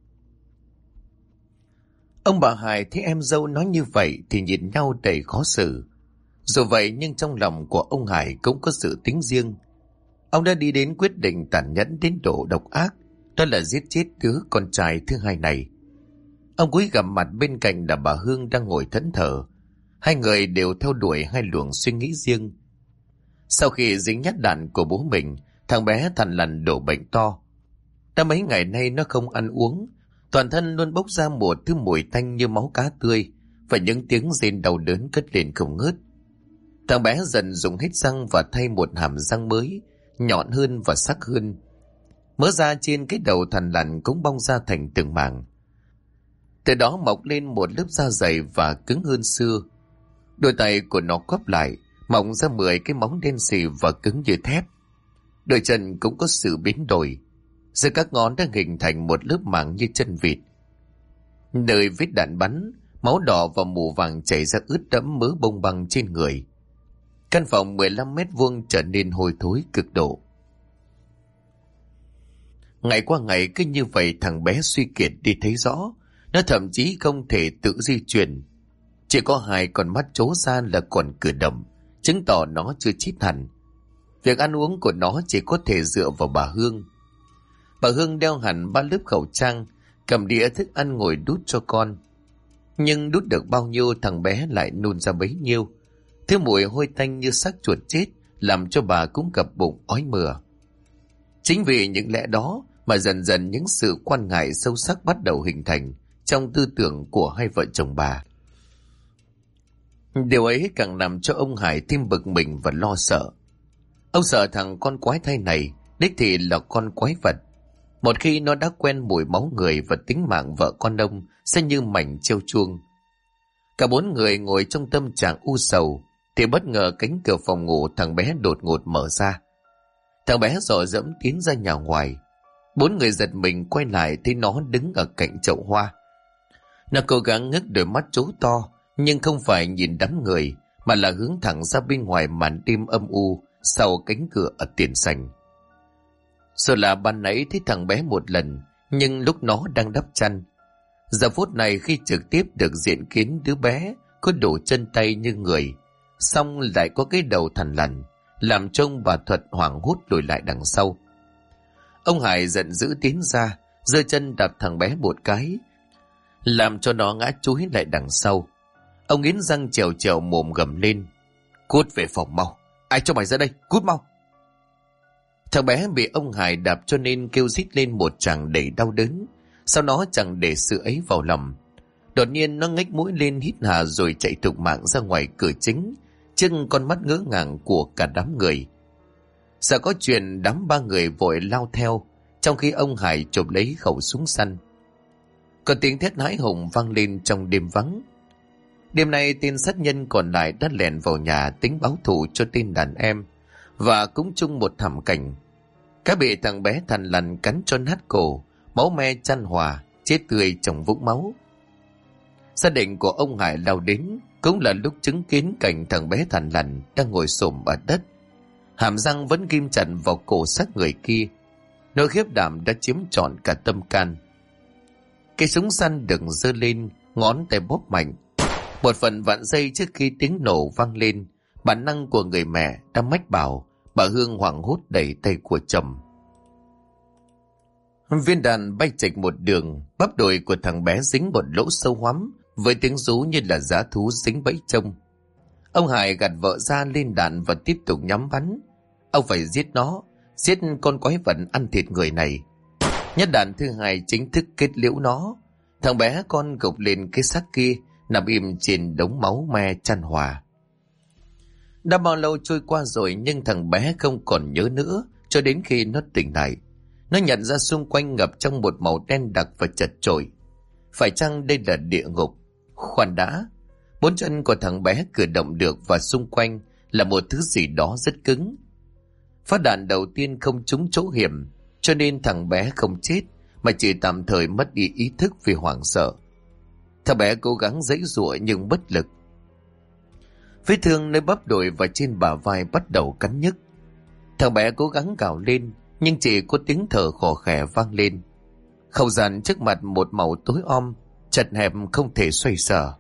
Ông bà Hải thấy em dâu nói như vậy thì nhìn nhau đầy khó xử. Dù vậy nhưng trong lòng của ông Hải cũng có sự tính riêng. Ông đã đi đến quyết định tàn nhẫn đến độ độc ác, đó là giết chết đứa con trai thứ hai này. Ông cúi gằm mặt bên cạnh là bà Hương đang ngồi thẫn thờ. Hai người đều theo đuổi hai luồng suy nghĩ riêng. Sau khi dính nhát đạn của bố mình, thằng bé thằn lằn đổ bệnh to. Đã mấy ngày nay nó không ăn uống, toàn thân luôn bốc ra một thứ mùi tanh như máu cá tươi, và những tiếng rên đau đớn cất lên không ngớt. Thằng bé dần dùng hết răng và thay một hàm răng mới, nhọn hơn và sắc hơn. Mớ da trên cái đầu thằn lằn cũng bong ra thành từng mảng. Từ đó mọc lên một lớp da dày và cứng hơn xưa. Đôi tay của nó quắp lại, mọc ra 10 cái móng đen xì và cứng như thép. Đôi chân cũng có sự biến đổi. Giữa các ngón đã hình thành một lớp màng như chân vịt. Nơi vết đạn bắn, máu đỏ và mù vàng chảy ra ướt đẫm mớ bông băng trên người. Căn phòng 15 mét vuông trở nên hôi thối cực độ. Ngày qua ngày cứ như vậy thằng bé suy kiệt đi thấy rõ. Nó thậm chí không thể tự di chuyển. Chỉ có 2 con mắt trố ra là còn cử động, chứng tỏ nó chưa chết hẳn. Việc ăn uống của nó chỉ có thể dựa vào bà Hương. Bà Hương đeo hẳn 3 lớp khẩu trang, cầm đĩa thức ăn ngồi đút cho con. Nhưng đút được bao nhiêu thằng bé lại nôn ra bấy nhiêu. Thứ mùi hôi tanh như xác chuột chết làm cho bà cũng gặp bụng ói mửa. Chính vì những lẽ đó mà dần dần những sự quan ngại sâu sắc bắt đầu hình thành trong tư tưởng của hai vợ chồng bà. Điều ấy càng làm cho ông Hải thêm bực mình và lo sợ. Ông sợ thằng con quái thai này đích thị là con quái vật. Một khi nó đã quen mùi máu người và tính mạng vợ con ông sẽ như mảnh treo chuông. Cả bốn người ngồi trong tâm trạng u sầu thì bất ngờ cánh cửa phòng ngủ thằng bé đột ngột mở ra. Thằng bé dò dẫm tiến ra nhà ngoài. Bốn người giật mình quay lại thấy nó đứng ở cạnh chậu hoa. Nó cố gắng ngước đôi mắt trố to, nhưng không phải nhìn đám người mà là hướng thẳng ra bên ngoài màn đêm âm u sau cánh cửa ở tiền sảnh. Sợ là ban nãy thấy thằng bé một lần, nhưng lúc nó đang đắp chăn. Giờ phút này khi trực tiếp được diện kiến đứa bé có đổ chân tay như người, xong lại có cái đầu thằn lằn, làm trông bà Thuật hoảng hốt lùi lại đằng sau. Ông Hải giận dữ tiến ra, giơ chân đạp thằng bé một cái, làm cho nó ngã chúi lại đằng sau. Ông nghiến răng trèo trèo mồm gầm lên: "Cút về phòng mau! Ai cho mày ra đây? Cút mau!" Thằng bé bị ông Hải đạp cho nên kêu rít lên một tràng đầy đau đớn. Sau đó chẳng để sự ấy vào lòng, đột nhiên nó ngách mũi lên hít hà rồi chạy thục mạng ra ngoài cửa chính, trước con mắt ngỡ ngàng của cả đám người. Sợ có chuyện, đám ba người vội lao theo, trong khi ông Hải chộp lấy khẩu súng săn. Có tiếng thét hãi hùng vang lên trong đêm vắng. Đêm nay tên sát nhân còn lại đã lẻn vào nhà tính báo thù cho tên đàn em, và cũng chung một thảm cảnh. Cá bị thằng bé thằn lằn cắn cho nát cổ, máu me chan hòa, chết tươi trong vũng máu. Gia đình của ông Hải lao đến cũng là lúc chứng kiến cảnh thằng bé thằn lằn đang ngồi xổm ở đất, hàm răng vẫn ghim chặt vào cổ xác người kia. Nỗi khiếp đảm đã chiếm trọn cả tâm can. Cái súng săn được giơ lên, ngón tay bóp mạnh. Một phần vạn giây trước khi tiếng nổ vang lên, bản năng của người mẹ đã mách bảo bà Hương hoảng hốt đẩy tay của chồng. Viên đạn bay chệch một đường, bắp đùi của thằng bé dính một lỗ sâu hoắm với tiếng rú như là dã thú dính bẫy trông. Ông Hải gạt vợ ra lên đạn và tiếp tục nhắm bắn. Ông phải giết nó, giết con quái vật ăn thịt người này. Nhát đạn thứ hai chính thức kết liễu nó. Thằng bé con gục lên cái xác kia, nằm im trên đống máu me chan hòa. Đã bao lâu trôi qua rồi nhưng thằng bé không còn nhớ nữa, cho đến khi nó tỉnh lại. Nó nhận ra xung quanh ngập trong một màu đen đặc và chật chội. Phải chăng đây là địa ngục? Khoan đã, bốn chân của thằng bé cử động được và xung quanh là một thứ gì đó rất cứng. Phát đạn đầu tiên không trúng chỗ hiểm, cho nên thằng bé không chết mà chỉ tạm thời mất đi ý thức vì hoảng sợ. Thằng bé cố gắng giãy giụa nhưng bất lực. Vết thương nơi bắp đùi và trên bả vai bắt đầu cắn nhức. Thằng bé cố gắng gào lên nhưng chỉ có tiếng thở khò khè vang lên. Không gian trước mặt một màu tối om, chật hẹp không thể xoay sở.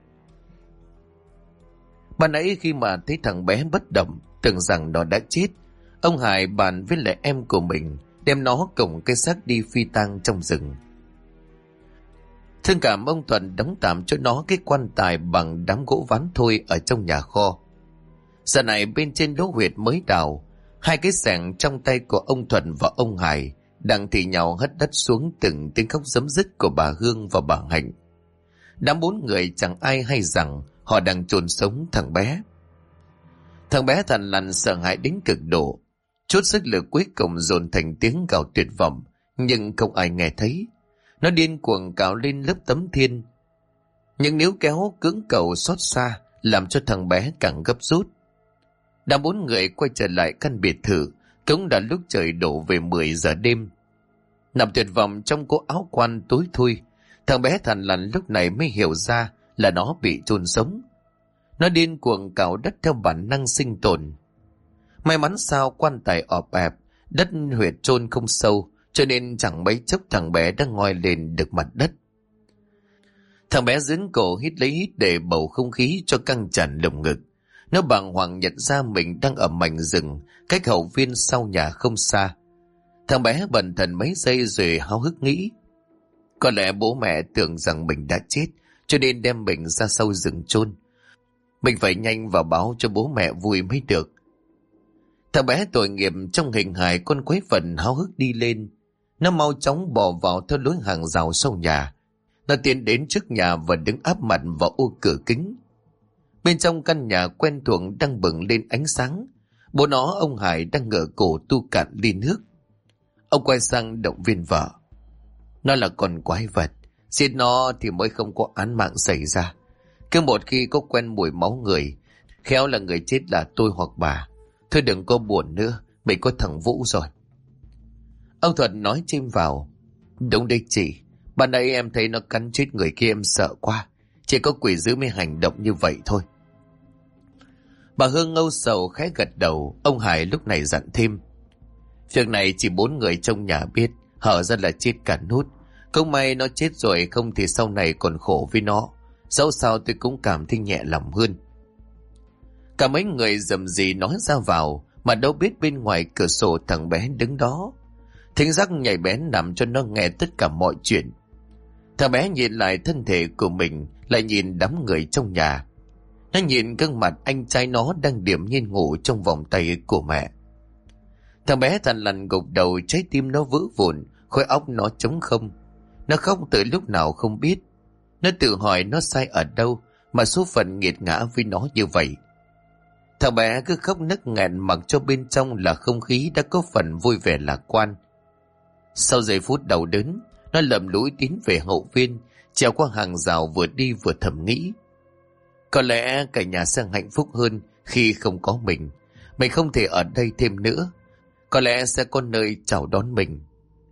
Ban nãy khi mà thấy thằng bé bất động, tưởng rằng nó đã chết, ông Hải bàn với lại em của mình đem nó cùng cái xác đi phi tang trong rừng. Thương cảm ông Thuận đóng tạm cho nó cái quan tài bằng đám gỗ ván thôi ở trong nhà kho. Giờ này bên trên lỗ huyệt mới đào, hai cái xẻng trong tay của ông Thuận và ông Hải đang thì nhau hất đất xuống từng tiếng khóc giấm dứt của bà Hương và bà Hạnh. Đám bốn người chẳng ai hay rằng họ đang chôn sống thằng bé. Thằng bé thằn lằn sợ hãi đến cực độ, chút sức lực cuối cùng dồn thành tiếng gào tuyệt vọng, nhưng không ai nghe thấy. Nó điên cuồng cào lên lớp tấm thiên, nhưng níu kéo cưỡng cầu xót xa làm cho thằng bé càng gấp rút. Đám bốn người quay trở lại căn biệt thự, cũng đã lúc trời đổ về 10 giờ đêm. Nằm tuyệt vọng trong cố áo quan tối thui, thằng bé thằn lằn lúc này mới hiểu ra là nó bị chôn sống. Nó điên cuồng cào đất theo bản năng sinh tồn. May mắn sao quan tài ọp ẹp, đất huyệt chôn không sâu, cho nên chẳng mấy chốc thằng bé đã ngoi lên được mặt đất. Thằng bé giương cổ hít lấy hít để bầu không khí cho căng tràn lồng ngực. Nó bàng hoàng nhận ra mình đang ở mảnh rừng cách hậu viên sau nhà không xa. Thằng bé bần thần mấy giây rồi háo hức nghĩ, có lẽ bố mẹ tưởng rằng mình đã chết, cho nên đem mình ra sau rừng chôn. Mình phải nhanh vào báo cho bố mẹ vui mới được. Thằng bé tội nghiệp trong hình hài con quái vật háo hức đi lên. Nó mau chóng bò vào theo lối hàng rào sau nhà. Nó tiến đến trước nhà và đứng áp mặt vào ô cửa kính. Bên trong căn nhà quen thuộc đang bừng lên ánh sáng. Bố nó, ông Hải, đang ngửa cổ tu cạn ly nước. Ông quay sang động viên vợ. Nó là con quái vật, giết nó thì mới không có án mạng xảy ra. Cứ một khi có quen mùi máu người, khéo là người chết là tôi hoặc bà. Thôi đừng có buồn nữa, mình có thằng Vũ rồi. Ông Thuận nói chêm vào. Đúng đấy chị, ban nãy em thấy nó cắn chết người kia em sợ quá. Chỉ có quỷ dữ mới hành động như vậy thôi. Bà Hương âu sầu khẽ gật đầu. Ông Hải lúc này dặn thêm. Việc này chỉ 4 người trong nhà biết, hở ra là chết cả nút. Không may nó chết rồi, không thì sau này còn khổ với nó. Dẫu sao tôi cũng cảm thấy nhẹ lòng hơn. Cả mấy người rầm rì nói ra vào, mà đâu biết bên ngoài cửa sổ thằng bé đứng đó. Thính giác nhạy bén làm cho nó nghe tất cả mọi chuyện. Thằng bé nhìn lại thân thể của mình, lại nhìn đám người trong nhà. Nó nhìn gương mặt anh trai nó đang điềm nhiên ngủ trong vòng tay của mẹ. Thằng bé thằn lằn gục đầu, trái tim nó vỡ vụn, khối óc nó trống không. Nó khóc từ lúc nào không biết. Nó tự hỏi nó sai ở đâu mà số phận nghiệt ngã với nó như vậy. Thằng bé cứ khóc nức nghẹn mặc cho bên trong là không khí đã có phần vui vẻ lạc quan. Sau giây phút đau đớn, nó lầm lũi tiến về hậu viên, trèo qua hàng rào vừa đi vừa thầm nghĩ. Có lẽ cả nhà sẽ hạnh phúc hơn khi không có mình. Mình không thể ở đây thêm nữa. Có lẽ sẽ có nơi chào đón mình.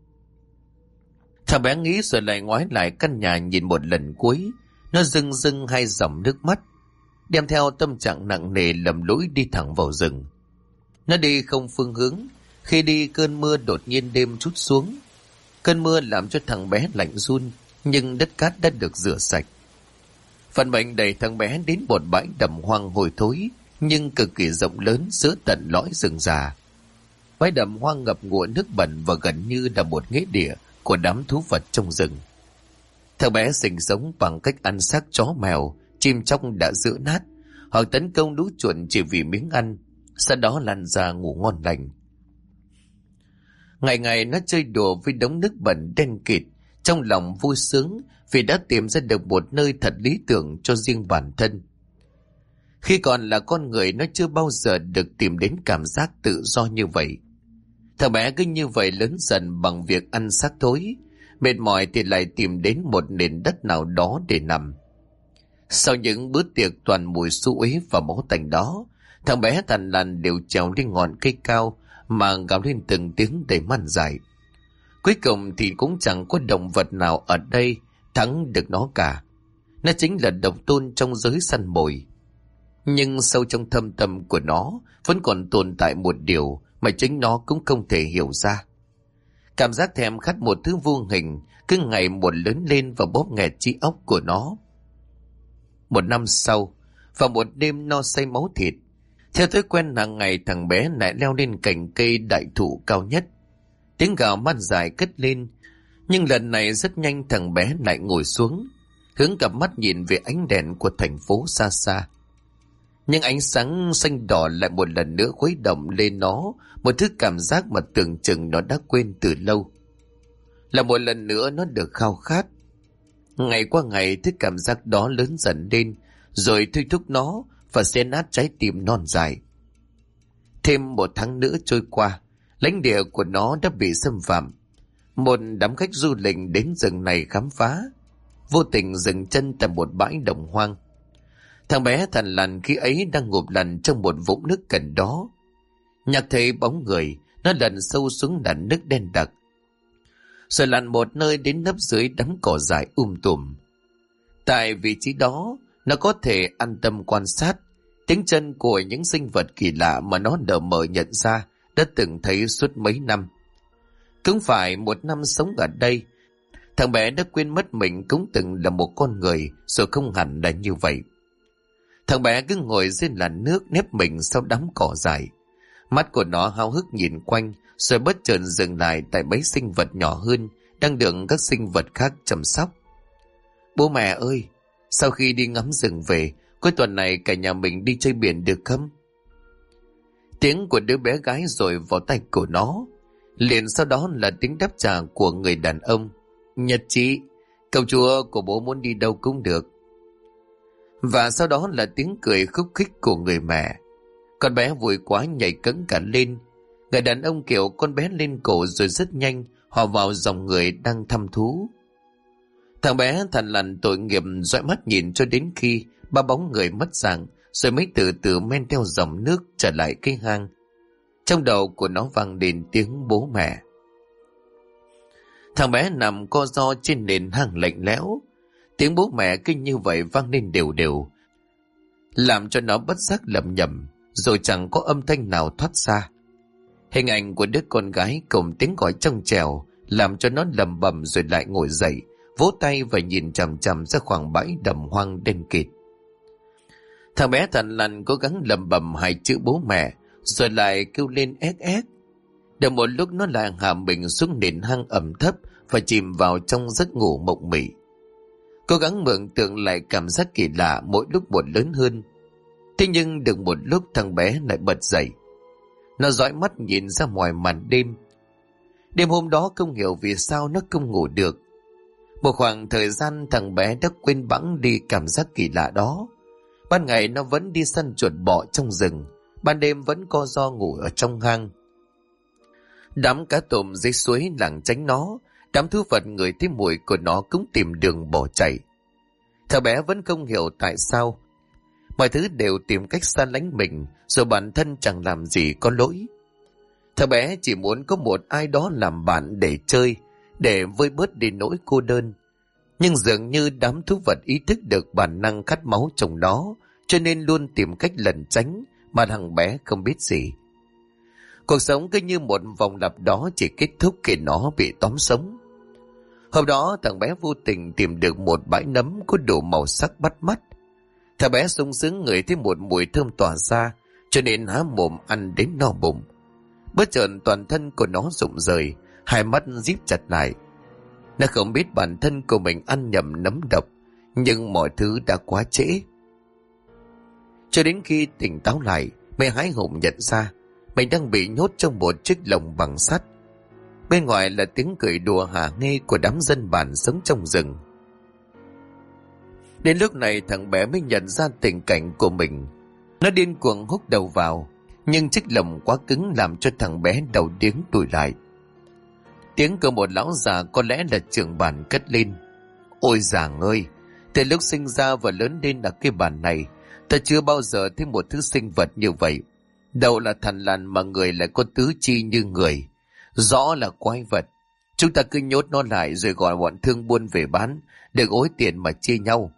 Thằng bé nghĩ rồi lại ngoái lại căn nhà nhìn một lần cuối. Nó rưng rưng hai dòng nước mắt, đem theo tâm trạng nặng nề lầm lũi đi thẳng vào rừng. Nó đi không phương hướng. Khi đi cơn mưa đột nhiên đêm trút xuống. Cơn mưa làm cho thằng bé lạnh run, nhưng đất cát đã được rửa sạch. Vận mệnh đẩy thằng bé đến một bãi đầm hoang hôi thối, nhưng cực kỳ rộng lớn giữa tận lõi rừng già. Bãi đầm hoang ngập ngụa nước bẩn và gần như là một nghĩa địa của đám thú vật trong rừng. Thằng bé sinh sống bằng cách ăn xác chó mèo, chim chóc đã giữ nát, hoặc tấn công lũ chuột chỉ vì miếng ăn, sau đó lăn ra ngủ ngon lành. Ngày ngày nó chơi đùa với đống nước bẩn đen kịt, trong lòng vui sướng vì đã tìm ra được một nơi thật lý tưởng cho riêng bản thân. Khi còn là con người, nó chưa bao giờ được tìm đến cảm giác tự do như vậy. Thằng bé cứ như vậy lớn dần bằng việc ăn xác thối, mệt mỏi thì lại tìm đến một nền đất nào đó để nằm. Sau những bữa tiệc toàn mùi xú uế và máu tanh đó, thằng bé thằn lằn đều trèo lên ngọn cây cao mà gào lên từng tiếng đầy man dại. Cuối cùng thì cũng chẳng có động vật nào ở đây thắng được nó cả. Nó chính là độc tôn trong giới săn mồi. Nhưng sâu trong thâm tâm của nó vẫn còn tồn tại một điều mà chính nó cũng không thể hiểu ra. Cảm giác thèm khát một thứ vô hình cứ ngày một lớn lên và bóp nghẹt trí óc của nó. Một năm sau, vào một đêm no say máu thịt, theo thói quen hàng ngày thằng bé lại leo lên cành cây đại thụ cao nhất. Tiếng gào man dại cất lên, nhưng lần này rất nhanh thằng bé lại ngồi xuống, hướng cặp mắt nhìn về ánh đèn của thành phố xa xa. Nhưng ánh sáng xanh đỏ lại một lần nữa khuấy động lên nó một thứ cảm giác mà tưởng chừng nó đã quên từ lâu. Là một lần nữa nó được khao khát. Ngày qua ngày thứ cảm giác đó lớn dần lên, rồi thôi thúc nó và xé nát trái tim non dài. Thêm một tháng nữa trôi qua, lãnh địa của nó đã bị xâm phạm. Một đám khách du lịch đến rừng này khám phá, vô tình dừng chân tại một bãi đồng hoang. Thằng bé thằn lằn khi ấy đang ngụp lằn trong một vũng nước gần đó. Nhặt thấy bóng người, nó lặn sâu xuống đàn nước đen đặc, rồi lặn một nơi đến nấp dưới đám cỏ dại tùm. Tại vị trí đó, nó có thể an tâm quan sát tiếng chân của những sinh vật kỳ lạ mà nó lờ mờ nhận ra đã từng thấy suốt mấy năm. Cũng phải một năm sống ở đây, thằng bé đã quên mất mình cũng từng là một con người, rồi không hẳn là như vậy. Thằng bé cứ ngồi trên làn nước nép mình sau đám cỏ dại. Mắt của nó háo hức nhìn quanh, rồi bất chợt dừng lại tại mấy sinh vật nhỏ hơn đang được các sinh vật khác chăm sóc. Bố mẹ ơi, sau khi đi ngắm rừng về, cuối tuần này cả nhà mình đi chơi biển được không? Tiếng của đứa bé gái rồi vào tay của nó. Liền sau đó là tiếng đáp trả của người đàn ông. Nhật chị, cậu chúa của bố muốn đi đâu cũng được. Và sau đó là tiếng cười khúc khích của người mẹ. Con bé vui quá nhảy cẫng cả lên. Người đàn ông kiểu con bé lên cổ rồi rất nhanh họ vào dòng người đang thăm thú. Thằng bé thằn lằn tội nghiệp dõi mắt nhìn cho đến khi ba bóng người mất dạng, rồi mới từ từ men theo dòng nước trở lại cái hang. Trong đầu của nó vang lên tiếng bố mẹ. Thằng bé nằm co ro trên nền hang lạnh lẽo. Tiếng bố mẹ cứ như vậy vang lên đều đều, làm cho nó bất giác lẩm nhẩm, rồi chẳng có âm thanh nào thoát ra. Hình ảnh của đứa con gái cùng tiếng gọi trong trèo làm cho nó lẩm bẩm rồi lại ngồi dậy, vỗ tay và nhìn chằm chằm ra khoảng bãi đầm hoang đen kịt. Thằng bé thằn lằn cố gắng lẩm bẩm hai chữ bố mẹ, rồi lại kêu lên ét ét. Được một lúc nó lại hạ mình xuống nền hang ẩm thấp và chìm vào trong giấc ngủ mộng mị. Cố gắng mường tượng lại cảm giác kỳ lạ mỗi lúc một lớn hơn. Thế nhưng được một lúc thằng bé lại bật dậy. Nó dõi mắt nhìn ra ngoài màn đêm. Đêm hôm đó không hiểu vì sao nó không ngủ được. Một khoảng thời gian thằng bé đã quên bẵng đi cảm giác kỳ lạ đó. Ban ngày nó vẫn đi săn chuột bọ trong rừng, ban đêm vẫn co ro ngủ ở trong hang. Đám cá tôm dưới suối lảng tránh nó, đám thú vật người thấy mùi của nó cũng tìm đường bỏ chạy. Thằng bé vẫn không hiểu tại sao mọi thứ đều tìm cách xa lánh mình, rồi bản thân chẳng làm gì có lỗi. Thằng bé chỉ muốn có một ai đó làm bạn để chơi, để vơi bớt đi nỗi cô đơn. Nhưng dường như đám thú vật ý thức được bản năng khát máu trong đó, cho nên luôn tìm cách lẩn tránh mà thằng bé không biết gì. Cuộc sống cứ như một vòng lặp đó chỉ kết thúc khi nó bị tóm sống. Hôm đó thằng bé vô tình tìm được một bãi nấm có đủ màu sắc bắt mắt. Thằng bé sung sướng ngửi thấy một mùi thơm tỏa ra, cho nên há mồm ăn đến no bụng. Bất chợt toàn thân của nó rụng rời, hai mắt díp chặt lại. Nó không biết bản thân của mình ăn nhầm nấm độc, nhưng mọi thứ đã quá trễ. Cho đến khi tỉnh táo lại, mới hái hùng nhận ra mình đang bị nhốt trong một chiếc lồng bằng sắt. Bên ngoài là tiếng cười đùa hả hê của đám dân bản sống trong rừng. Đến lúc này thằng bé mới nhận ra tình cảnh của mình. Nó điên cuồng húc đầu vào, nhưng chiếc lồng quá cứng làm cho thằng bé đầu điếng lùi lại. Tiếng của một lão già có lẽ là trưởng bản cất lên. Ôi giàng ơi, từ lúc sinh ra và lớn lên ở cái bản này, ta chưa bao giờ thấy một thứ sinh vật như vậy. Đầu là thằn lằn mà người lại có tứ chi như người. Rõ là quái vật. Chúng ta cứ nhốt nó lại rồi gọi bọn thương buôn về bán, để gối tiền mà chia nhau.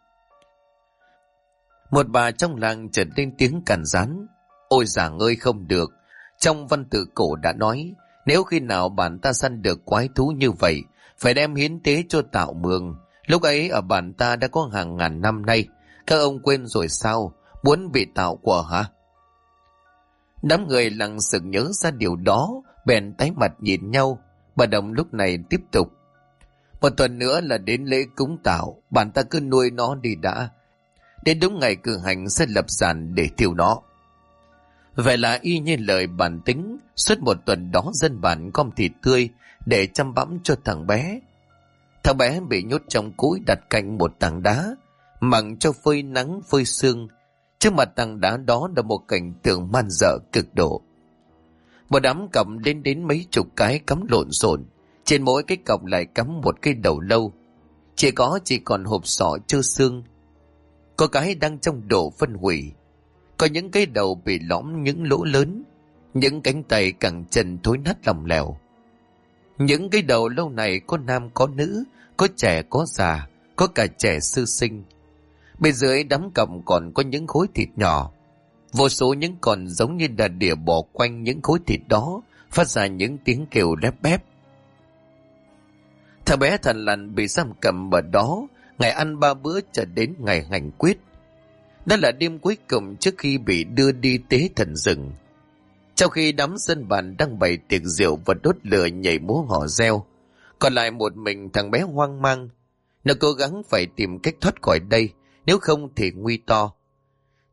Một bà trong làng chợt lên tiếng càn rán. Ôi giàng ơi, không được. Trong văn tự cổ đã nói, nếu khi nào bản ta săn được quái thú như vậy, phải đem hiến tế cho Tạo Mường. Lúc ấy ở bản ta đã có hàng ngàn năm nay. Các ông quên rồi sao? Muốn bị tạo của hả? Đám người lặng sực nhớ ra điều đó, bèn tái mặt nhìn nhau. Bà Đồng lúc này tiếp tục. Một tuần nữa là đến lễ cúng Tạo, bản ta cứ nuôi nó đi đã. Đến đúng ngày cử hành sẽ lập giàn để thiêu nó. Vậy là y như lời bản tính, suốt một tuần đó dân bản gom thịt tươi để chăm bẵm cho thằng bé. Thằng bé bị nhốt trong cối đặt cạnh một tảng đá, mặc cho phơi nắng phơi sương. Trước mặt tảng đá đó là một cảnh tượng man dợ cực độ. Một đám cọc đến mấy chục cái cắm lộn xộn, trên mỗi cái cọc lại cắm một cây đầu lâu. Chỉ còn hộp sọ trơ xương. Có cái đang trong độ phân hủy. Có những cái đầu bị lõm những lỗ lớn, những cánh tay cẳng chân thối nát lòng lèo. Những cái đầu lâu này có nam có nữ, có trẻ có già, có cả trẻ sơ sinh. Bên dưới đám cọc còn có những khối thịt nhỏ. Vô số những con giống như là đỉa bò quanh những khối thịt đó, phát ra những tiếng kêu lép bép. Thằng bé thằn lằn bị giam cầm ở đó, ngày ăn 3 bữa cho đến ngày hành quyết. Đó là đêm cuối cùng trước khi bị đưa đi tế thần rừng. Trong khi đám dân bản đang bày tiệc rượu và đốt lửa nhảy múa hò reo, còn lại một mình thằng bé hoang mang. Nó cố gắng phải tìm cách thoát khỏi đây, nếu không thì nguy to.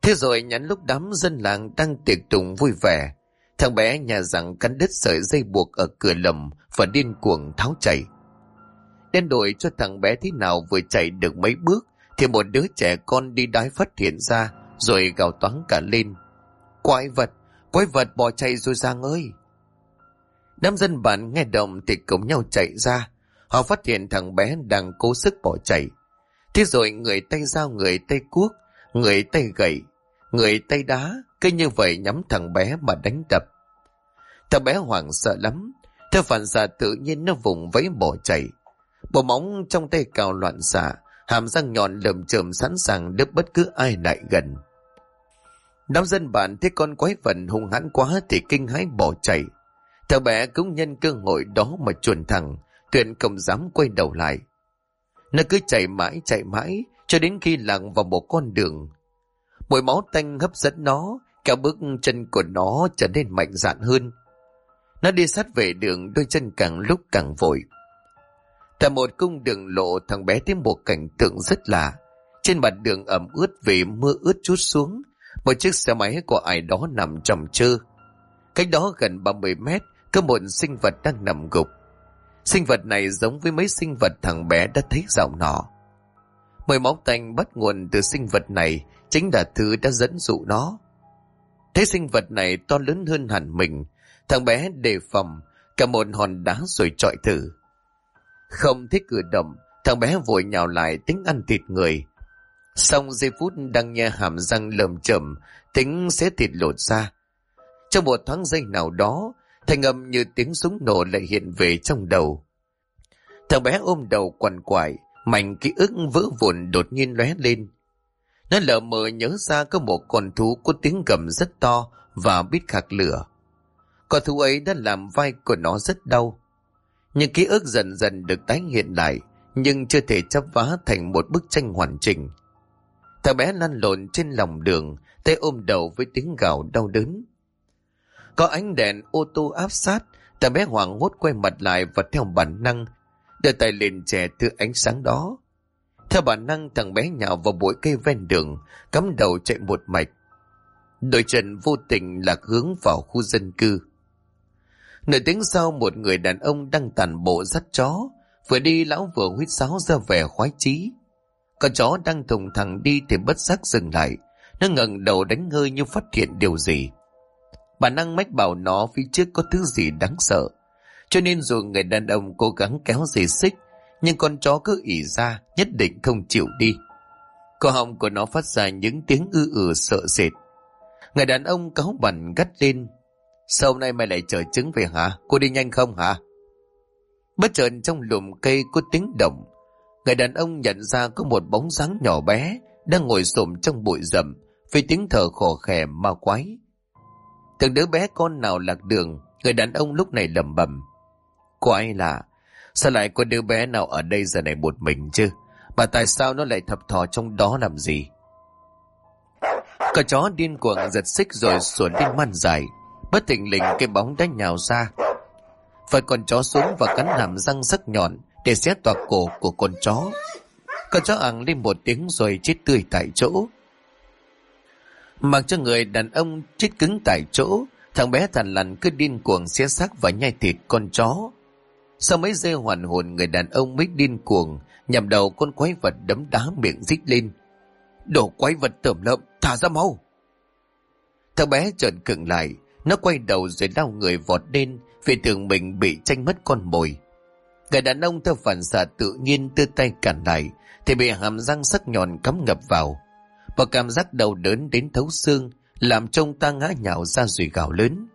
Thế rồi nhắn lúc đám dân làng đang tiệc tùng vui vẻ, thằng bé nhà rằng cắn đứt sợi dây buộc ở cửa lồng và điên cuồng tháo chạy. Đen đổi cho thằng bé thế nào vừa chạy được mấy bước thì một đứa trẻ con đi đái phát hiện ra rồi gào toáng cả lên. Quái vật bỏ chạy rồi Giang ơi! Đám dân bản nghe động thì cùng nhau chạy ra. Họ phát hiện thằng bé đang cố sức bỏ chạy. Thế rồi người tay dao, người tay cuốc, người tay gậy, người tay đá, cứ như vậy nhắm thằng bé mà đánh đập. Thằng bé hoảng sợ lắm, theo phản xạ tự nhiên nó vùng vẫy bỏ chạy. Bộ móng trong tay cào loạn xạ, hàm răng nhọn lởm chởm sẵn sàng đớp bất cứ ai lại gần. Đám dân bản thấy con quái vật hung hãn quá thì kinh hãi bỏ chạy. Thằng bé cũng nhân cơ hội đó mà chuồn thẳng, tuyệt không dám quay đầu lại. Nó cứ chạy mãi cho đến khi lặn vào một con đường. Mùi máu tanh hấp dẫn nó, cả bước chân của nó trở nên mạnh dạn hơn. Nó đi sát về đường, đôi chân càng lúc càng vội. Tại một cung đường lộ, thằng bé thấy một cảnh tượng rất lạ. Trên mặt đường ẩm ướt vì mưa ướt trút xuống, một chiếc xe máy của ai đó nằm chồng chơ. Cách đó gần 30 mét có một sinh vật đang nằm gục. Sinh vật này giống với mấy sinh vật thằng bé đã thấy dạo nọ. Mùi máu tanh bắt nguồn từ sinh vật này chính là thứ đã dẫn dụ nó. Thấy sinh vật này to lớn hơn hẳn mình, thằng bé đề phòng cả một hòn đá rồi chọi thử. Không thích cử động, thằng bé vội nhào lại tính ăn thịt người. Xong giây phút đang nhe hàm răng lởm chởm, tính xé thịt lột ra. Trong một thoáng giây nào đó, thanh âm như tiếng súng nổ lại hiện về trong đầu. Thằng bé ôm đầu quằn quại, mảnh ký ức vỡ vụn đột nhiên lóe lên. Nó lờ mờ nhớ ra có một con thú có tiếng gầm rất to và biết khạc lửa. Con thú ấy đã làm vai của nó rất đau. Nhưng ký ức dần dần được tái hiện lại, nhưng chưa thể chắp vá thành một bức tranh hoàn chỉnh. Thằng bé lăn lộn trên lòng đường, tay ôm đầu với tiếng gào đau đớn. Có ánh đèn ô tô áp sát, thằng bé hoảng hốt quay mặt lại và theo bản năng đưa tay lên chè thứ ánh sáng đó. Theo bản năng, thằng bé nhào vào bụi cây ven đường, cắm đầu chạy một mạch. Đôi chân vô tình lạc hướng vào khu dân cư. Nửa tiếng sau, một người đàn ông đang tản bộ dắt chó, vừa đi lão vừa huýt sáo ra vẻ khoái chí. Con chó đang thùng thẳng đi thì bất giác dừng lại, nó ngẩng đầu đánh hơi như phát hiện điều gì. Bản năng mách bảo nó phía trước có thứ gì đáng sợ, cho nên dù người đàn ông cố gắng kéo dây xích, nhưng con chó cứ ỉ ra, nhất định không chịu đi. Cổ họng của nó phát ra những tiếng sợ sệt. Người đàn ông cáu bẳn gắt lên: Sao hôm nay mày lại chở trứng về hả? Cô đi nhanh không hả? Bất chợt trong lùm cây có tiếng động. Người đàn ông nhận ra có một bóng dáng nhỏ bé đang ngồi xổm trong bụi rậm với tiếng thở khò khè ma quái. Từng đứa bé con nào lạc đường, người đàn ông lúc này lẩm bẩm: Quái lạ, sao lại có đứa bé nào ở đây giờ này một mình chứ? Mà tại sao nó lại thập thò trong đó làm gì? Con chó điên cuồng giật xích rồi sủa lên man dài. Bất thình lình cái bóng đã nhào ra, phải con chó xuống và cắn hàm răng sắc nhọn để xé toạc cổ của con chó. Con chó ằng lên một tiếng rồi chết tươi tại chỗ. Mặc cho người đàn ông chết cứng tại chỗ, thằng bé thằn lằn cứ điên cuồng xé xác và nhai thịt con chó. Sau mấy giây hoàn hồn, người đàn ông mới điên cuồng nhằm đầu con quái vật đấm đá miệng rít lên: Đồ quái vật tởm lợm, thả ra mau! Thằng bé chợt khựng lại, nó quay đầu rồi lao người vọt lên vì tưởng mình bị tranh mất con mồi. Người đàn ông theo phản xạ tự nhiên đưa tay cản lại thì bị hàm răng sắc nhọn cắm ngập vào. Và cảm giác đau đớn đến thấu xương làm cho ông ta ngã nhào ra rồi gào lớn.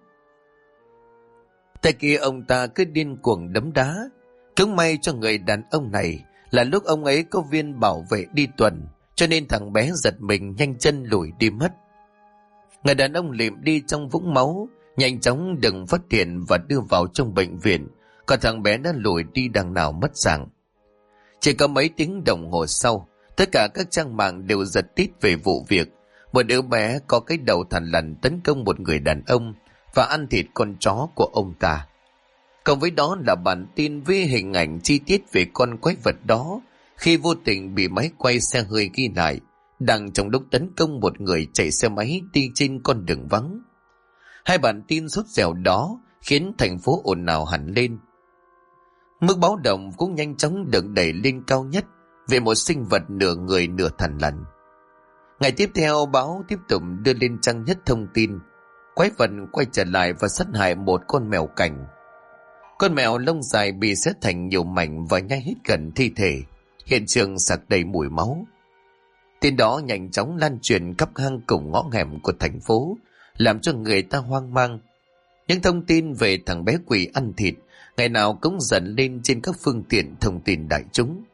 Tay kia ông ta cứ điên cuồng đấm đá. Cũng may cho người đàn ông này là lúc ông ấy có viên bảo vệ đi tuần, cho nên thằng bé giật mình nhanh chân lùi đi mất. Người đàn ông lìm đi trong vũng máu, nhanh chóng đừng phát hiện và đưa vào trong bệnh viện, còn thằng bé đã lùi đi đằng nào mất dạng. Chỉ có mấy tiếng đồng hồ sau, tất cả các trang mạng đều giật tít về vụ việc một đứa bé có cái đầu thằn lằn tấn công một người đàn ông và ăn thịt con chó của ông ta. Cộng với đó là bản tin với hình ảnh chi tiết về con quái vật đó khi vô tình bị máy quay xe hơi ghi lại, đang trong lúc tấn công một người chạy xe máy đi trên con đường vắng. Hai bản tin sốt dẻo đó khiến thành phố ồn ào hẳn lên. Mức báo động cũng nhanh chóng được đẩy lên cao nhất về một sinh vật nửa người nửa thằn lằn. Ngày tiếp theo, báo tiếp tục đưa lên trang nhất thông tin quái vật quay trở lại và sát hại một con mèo cảnh. Con mèo lông dài bị xé thành nhiều mảnh và nhai hết gần thi thể, hiện trường sặc đầy mùi máu. Tin đó nhanh chóng lan truyền khắp hang cùng ngõ hẻm của thành phố, làm cho người ta hoang mang. Những thông tin về thằng bé quỷ ăn thịt ngày nào cũng dần lên trên các phương tiện thông tin đại chúng.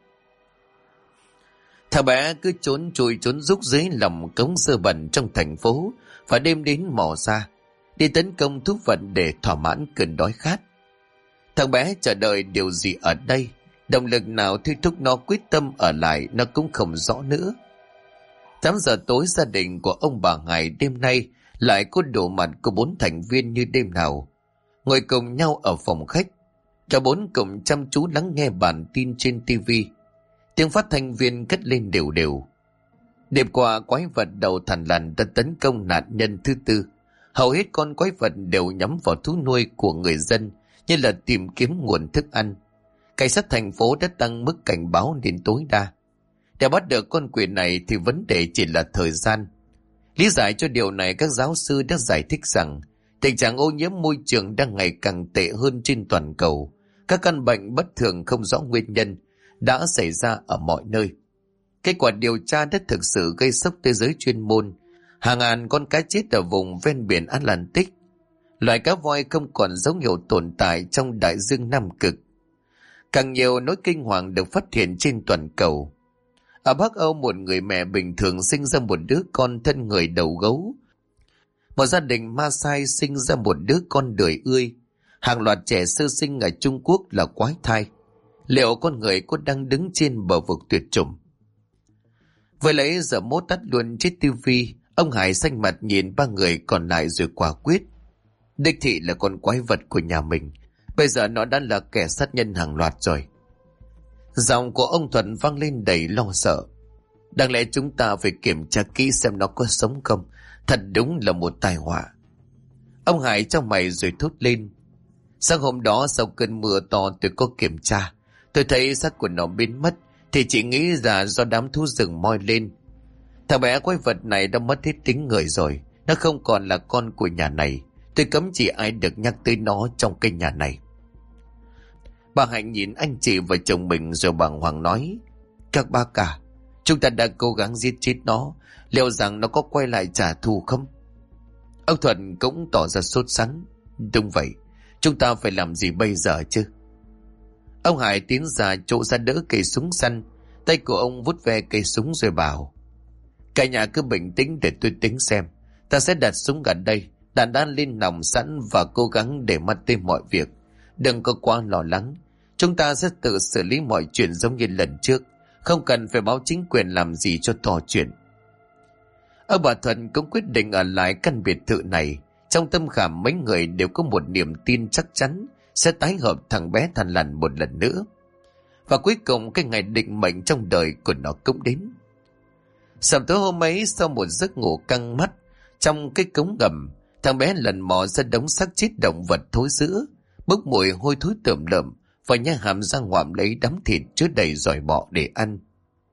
Thằng bé cứ trốn chui trốn rúc dưới lòng cống dơ bẩn trong thành phố, và đêm đến mò ra đi tấn công thú vật để thỏa mãn cơn đói khát. Thằng bé chờ đợi điều gì ở đây, động lực nào thôi thúc nó quyết tâm ở lại nó cũng không rõ nữa. 8 giờ tối, gia đình của ông bà Hải đêm nay lại có đủ mặt của 4 thành viên như đêm nào, ngồi cùng nhau ở phòng khách. Cả 4 cùng chăm chú lắng nghe bản tin trên tivi. Tiếng phát thanh viên cất lên đều đều. Đêm qua, quái vật đầu thằn lằn đã tấn công nạn nhân thứ 4. Hầu hết con quái vật đều nhắm vào thú nuôi của người dân, như là tìm kiếm nguồn thức ăn. Cảnh sát thành phố đã tăng mức cảnh báo đến tối đa. Để bắt được con quỷ này thì vấn đề chỉ là thời gian. Lý giải cho điều này, các giáo sư đã giải thích rằng tình trạng ô nhiễm môi trường đang ngày càng tệ hơn trên toàn cầu. Các căn bệnh bất thường không rõ nguyên nhân đã xảy ra ở mọi nơi. Kết quả điều tra đã thực sự gây sốc tới giới chuyên môn. Hàng ngàn con cá chết ở vùng ven biển Atlantic. Loài cá voi không còn dấu hiệu tồn tại trong đại dương Nam Cực. Càng nhiều nỗi kinh hoàng được phát hiện trên toàn cầu. Ở Bắc Âu, một người mẹ bình thường sinh ra một đứa con thân người đầu gấu. Một gia đình Maasai sinh ra một đứa con đười ươi. Hàng loạt trẻ sơ sinh ở Trung Quốc là quái thai. Liệu con người có đang đứng trên bờ vực tuyệt chủng? Với lấy giờ mốt tắt luôn chiếc tivi, ông Hải xanh mặt nhìn 3 người còn lại rồi quả quyết. Đích thị là con quái vật của nhà mình. Bây giờ nó đã là kẻ sát nhân hàng loạt rồi. Giọng của ông Thuận vang lên đầy lo sợ. Đáng lẽ chúng ta phải kiểm tra kỹ xem nó có sống không. Thật đúng là một tai họa. Ông Hải trong mày rồi thốt lên. Sáng hôm đó sau cơn mưa to tôi có kiểm tra. Tôi thấy xác của nó biến mất, thì chỉ nghĩ là do đám thú rừng moi lên. Thằng bé quái vật này đã mất hết tính người rồi. Nó không còn là con của nhà này. Tôi cấm chỉ ai được nhắc tới nó trong cái nhà này. Bà Hạnh nhìn anh chị và chồng mình rồi bàng hoàng nói. Các bác cả, chúng ta đã cố gắng giết chết nó. Liệu rằng nó có quay lại trả thù không? Ông Thuận cũng tỏ ra sốt sắng. Đúng vậy, chúng ta phải làm gì bây giờ chứ? Ông Hải tiến ra chỗ ra đỡ cây súng săn. Tay của ông vuốt ve cây súng rồi bảo. Cả nhà cứ bình tĩnh để tôi tính xem. Ta sẽ đặt súng gần đây, đạn đã lên nòng sẵn và cố gắng để mắt tới mọi việc. Đừng có quá lo lắng. Chúng ta sẽ tự xử lý mọi chuyện giống như lần trước. Không cần phải báo chính quyền làm gì cho to chuyện. Ông bà Thuận cũng quyết định ở lại căn biệt thự này. Trong tâm khảm mấy người đều có một niềm tin chắc chắn sẽ tái hợp thằng bé thằn lằn một lần nữa. Và cuối cùng cái ngày định mệnh trong đời của nó cũng đến. Sầm tối hôm ấy, sau một giấc ngủ căng mắt trong cái cống ngầm, thằng bé lần mò ra đống xác chết động vật thối rữa, bốc mùi hôi thối tởm lợm, và nhai hàm ra ngoạm lấy đám thịt chứa đầy giỏi bọ để ăn.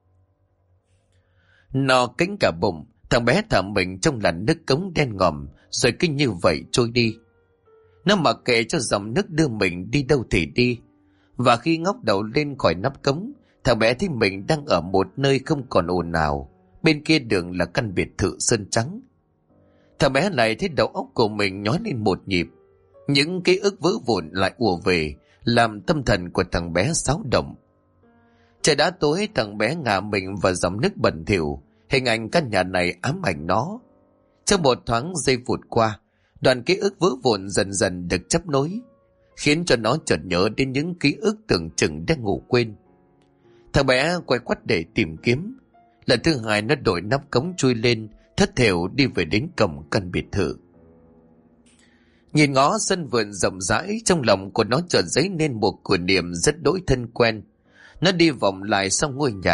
No cánh cả bụng, thằng bé thả mình trong làn nước cống đen ngòm, rồi cứ như vậy trôi đi. Nó mặc kệ cho dòng nước đưa mình đi đâu thì đi. Và khi ngóc đầu lên khỏi nắp cống, thằng bé thấy mình đang ở một nơi không còn ồn ào. Bên kia đường là căn biệt thự sơn trắng. Thằng bé lại thấy đầu óc của mình nhói lên một nhịp. Những ký ức vỡ vụn lại ùa về, làm tâm thần của thằng bé xáo động. Trời đã tối, thằng bé ngả mình vào dòng nước bẩn thỉu. Hình ảnh căn nhà này ám ảnh nó. Trong một thoáng giây vụt qua, đoạn ký ức vỡ vụn dần dần được chấp nối, khiến cho nó chợt nhớ đến những ký ức tưởng chừng đã ngủ quên. Thằng bé quay quắt để tìm kiếm. Lần thứ hai nó đổi nắp cống chui lên, thất thểu đi về đến cổng căn biệt thự. Nhìn ngó sân vườn rộng rãi, trong lòng của nó chợt dấy nên một kỷ niệm rất đỗi thân quen. Nó đi vòng lại sau ngôi nhà,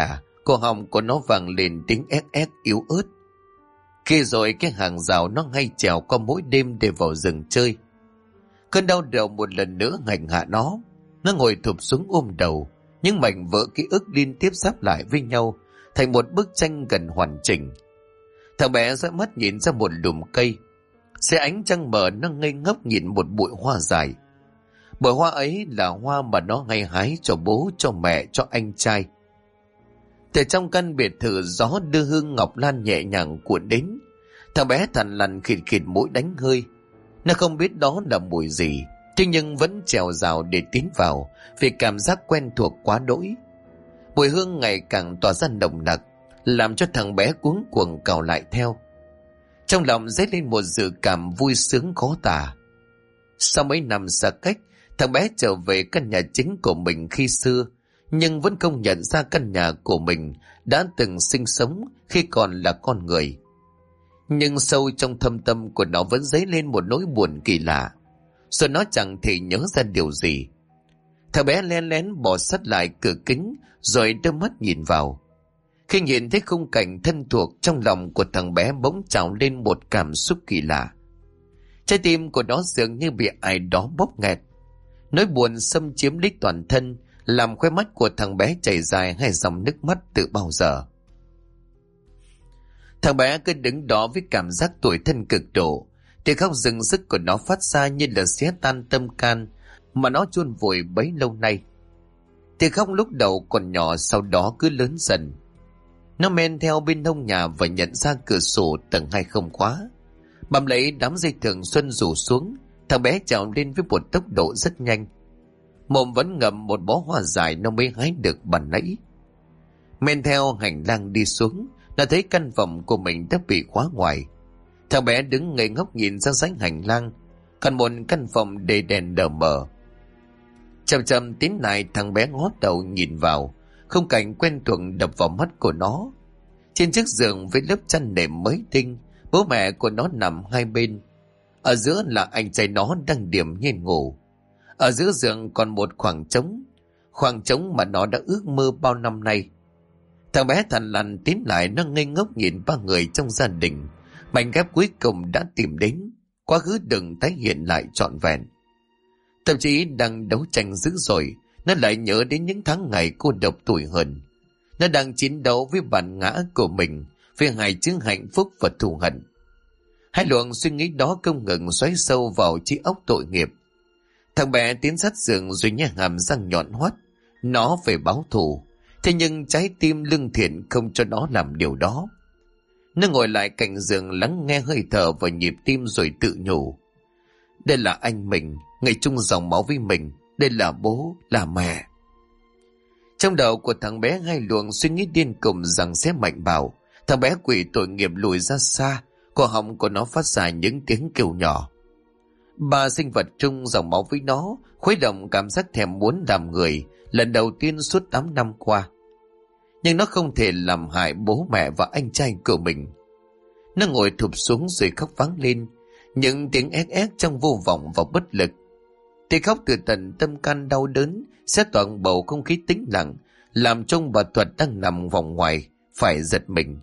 Cổ họng của nó vang lên tiếng ép ép yếu ớt. Kia rồi cái hàng rào nó hay trèo qua mỗi đêm để vào rừng chơi. Cơn đau đầu một lần nữa hành hạ nó. Nó ngồi thụp xuống ôm đầu. Những mảnh vỡ ký ức liên tiếp sáp lại với nhau thành một bức tranh gần hoàn chỉnh. Thằng bé dõi mắt nhìn ra một lùm cây. Xe ánh trăng mờ nó ngây ngốc nhìn một bụi hoa dài. Bụi hoa ấy là hoa mà nó hay hái cho bố, cho mẹ, cho anh trai. Từ trong căn biệt thự gió đưa hương ngọc lan nhẹ nhàng cuộn đến. Thằng bé thằn lằn khịt khịt mũi đánh hơi. Nó không biết đó là mùi gì, thế nhưng vẫn trèo rào để tiến vào vì cảm giác quen thuộc quá đỗi. Mùi hương ngày càng tỏa ra nồng nặc, làm cho thằng bé cuống cuồng cào lại theo. Trong lòng dấy lên một dự cảm vui sướng khó tả. Sau mấy năm xa cách, thằng bé trở về căn nhà chính của mình khi xưa, nhưng vẫn không nhận ra căn nhà của mình đã từng sinh sống khi còn là con người. Nhưng sâu trong thâm tâm của nó vẫn dấy lên một nỗi buồn kỳ lạ, rồi nó chẳng thể nhớ ra điều gì. Thằng bé lén lén bò sát lại cửa kính rồi đưa mắt nhìn vào. Khi nhìn thấy khung cảnh thân thuộc, trong lòng của thằng bé bỗng trào lên một cảm xúc kỳ lạ. Trái tim của nó dường như bị ai đó bóp nghẹt. Nỗi buồn xâm chiếm lấy toàn thân, làm khóe mắt của thằng bé chảy dài hai dòng nước mắt từ bao giờ. Thằng bé cứ đứng đó với cảm giác tủi thân cực độ. Tiếng khóc rừng rức của nó phát ra như là xé tan tâm can mà nó chôn vùi bấy lâu nay. Tiếng khóc lúc đầu còn nhỏ, sau đó cứ lớn dần. Nó men theo bên hông nhà và nhận ra cửa sổ tầng 2 không khóa. Bám lấy đám dây thường xuân rủ xuống, thằng bé trèo lên với một tốc độ rất nhanh. Mồm vẫn ngậm một bó hoa dài nó mới hái được ban nãy. Men theo hành lang đi xuống, nó thấy căn phòng của mình đã bị khóa ngoài. Thằng bé đứng ngây ngốc nhìn ra dãy hành lang, còn một căn phòng để đèn đờ mờ. Chậm chậm tiến lại, thằng bé ngó đầu nhìn vào. Khung cảnh quen thuộc đập vào mắt của nó. Trên chiếc giường với lớp chăn nệm mới tinh, bố mẹ của nó nằm hai bên. Ở giữa là anh trai nó đang điềm nhiên ngủ. Ở giữa giường còn một khoảng trống mà nó đã ước mơ bao năm nay. Thằng bé thằn lằn tiến lại, nó ngây ngốc nhìn ba người trong gia đình. Mảnh ghép cuối cùng đã tìm đến, quá khứ đừng tái hiện lại trọn vẹn. Thậm chí đang đấu tranh dữ dội, nó lại nhớ đến những tháng ngày cô độc tủi hờn. Nó đang chiến đấu với bản ngã của mình, với hai chữ hạnh phúc và thù hận. Hai luồng suy nghĩ đó không ngừng xoáy sâu vào trí óc tội nghiệp. Thằng bé tiến sát giường rồi nhếch hàm răng nhọn hoắt. Nó phải báo thù, thế nhưng trái tim lương thiện không cho nó làm điều đó. Nó ngồi lại cạnh giường lắng nghe hơi thở và nhịp tim rồi tự nhủ. Đây là anh mình, người chung dòng máu với mình. Đây là bố, là mẹ. Trong đầu của thằng bé hai luồng suy nghĩ điên khùng rằng sẽ mạnh bạo. Thằng bé quỷ tội nghiệp lùi ra xa, cổ họng của nó phát ra những tiếng kêu nhỏ. Ba sinh vật chung dòng máu với nó, khuấy động cảm giác thèm muốn làm người lần đầu tiên suốt 8 năm qua. Nhưng nó không thể làm hại bố mẹ và anh trai của mình. Nó ngồi thụp xuống rồi khóc vang lên, những tiếng ét ét trong vô vọng và bất lực. Tiếng khóc từ tận tâm can đau đớn sẽ toàn bầu không khí tĩnh lặng, làm trông bà Thuật đang nằm vòng ngoài phải giật mình.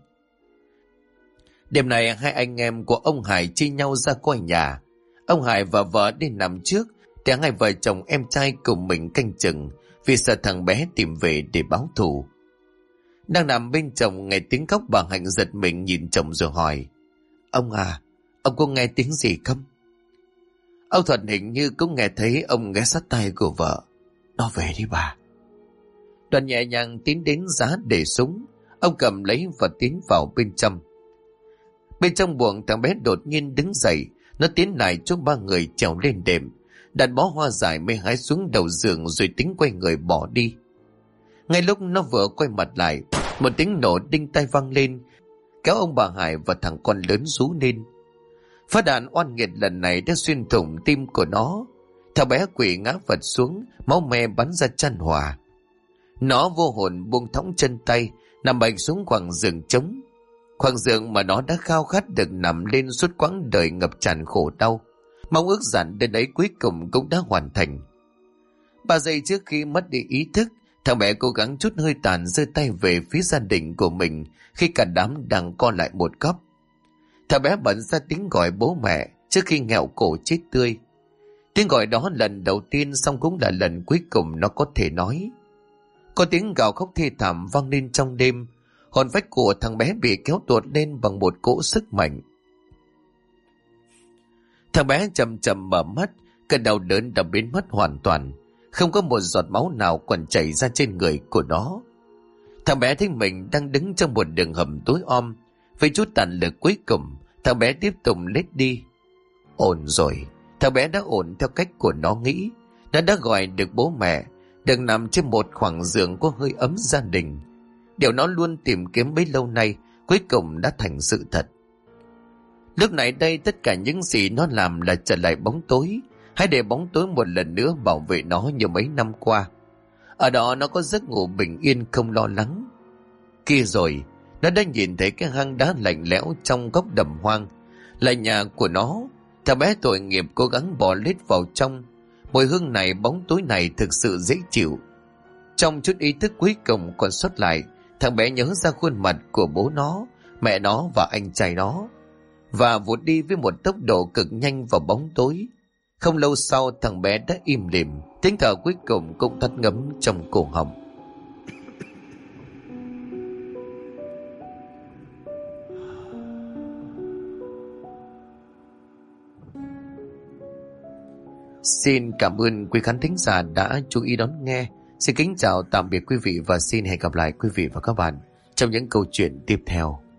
Đêm này hai anh em của ông Hải chia nhau ra coi nhà. Ông Hải và vợ đi nằm trước, để hai vợ chồng em trai cùng mình canh chừng, vì sợ thằng bé tìm về để báo thù. Đang nằm bên chồng nghe tiếng khóc, bà Hạnh giật mình nhìn chồng rồi hỏi: Ông à, ông có nghe tiếng gì không? Ông Thuật hình như cũng nghe thấy, ông ghé sát tay của vợ: Nó về đi bà. Đoàn nhẹ nhàng tiến đến giá để súng, ông cầm lấy và tiến vào bên trong. Bên trong buồng, thằng bé đột nhiên đứng dậy, nó tiến lại chỗ ba người trèo lên đệm, đặt bó hoa dài mê hái xuống đầu giường rồi tính quay người bỏ đi. Ngay lúc nó vừa quay mặt lại, một tiếng nổ đinh tai vang lên, kéo ông bà Hải và thằng con lớn rú lên. Phát đạn oan nghiệt lần này đã xuyên thủng tim của nó. Thằng bé quỳ ngã vật xuống, máu me bắn ra chan hòa. Nó vô hồn buông thõng chân tay, nằm bệnh xuống khoảng giường trống. Khoảng giường mà nó đã khao khát được nằm lên suốt quãng đời ngập tràn khổ đau. Mong ước rằng đến đấy cuối cùng cũng đã hoàn thành. 3 giây trước khi mất đi ý thức Thằng bé cố gắng chút hơi tàn giơ tay về phía gia đình của mình khi cả đám đang co lại một góc. Thằng bé bật ra tiếng gọi bố mẹ trước khi nghẹo cổ chết tươi. Tiếng gọi đó lần đầu tiên, song cũng là lần cuối cùng nó có thể nói. Có tiếng gào khóc thê thảm vang lên trong đêm. Hồn phách của thằng bé bị kéo tuột lên bằng một cỗ sức mạnh. Thằng bé chậm chậm mở mắt, cơn đau đớn đã biến mất hoàn toàn, không có một giọt máu nào còn chảy ra trên người của nó. Thằng bé thấy mình đang đứng trong một đường hầm tối om. Với chút tàn lực cuối cùng, thằng bé tiếp tục lết đi. Ổn rồi, thằng bé đã ổn theo cách của nó nghĩ. Nó đã gọi được bố mẹ, được nằm trên một khoảng giường có hơi ấm gia đình. Điều nó luôn tìm kiếm bấy lâu nay cuối cùng đã thành sự thật. Lúc này đây, tất cả những gì nó làm là trở lại bóng tối. Hãy để bóng tối một lần nữa bảo vệ nó như mấy năm qua. Ở đó nó có giấc ngủ bình yên không lo lắng. Kia rồi, nó đã nhìn thấy cái hang đá lạnh lẽo trong góc đầm hoang, là nhà của nó. Thằng bé tội nghiệp cố gắng bò lết vào trong. Mùi hương này, bóng tối này thực sự dễ chịu. Trong chút ý thức cuối cùng còn sót lại, thằng bé nhớ ra khuôn mặt của bố nó, mẹ nó và anh trai nó, và vụt đi với một tốc độ cực nhanh vào bóng tối. Không lâu sau, thằng bé đã im lìm, tiếng thở cuối cùng cũng thắt ngấm trong cổ họng. Xin cảm ơn quý khán thính giả đã chú ý đón nghe. Xin kính chào tạm biệt quý vị và xin hẹn gặp lại quý vị và các bạn trong những câu chuyện tiếp theo.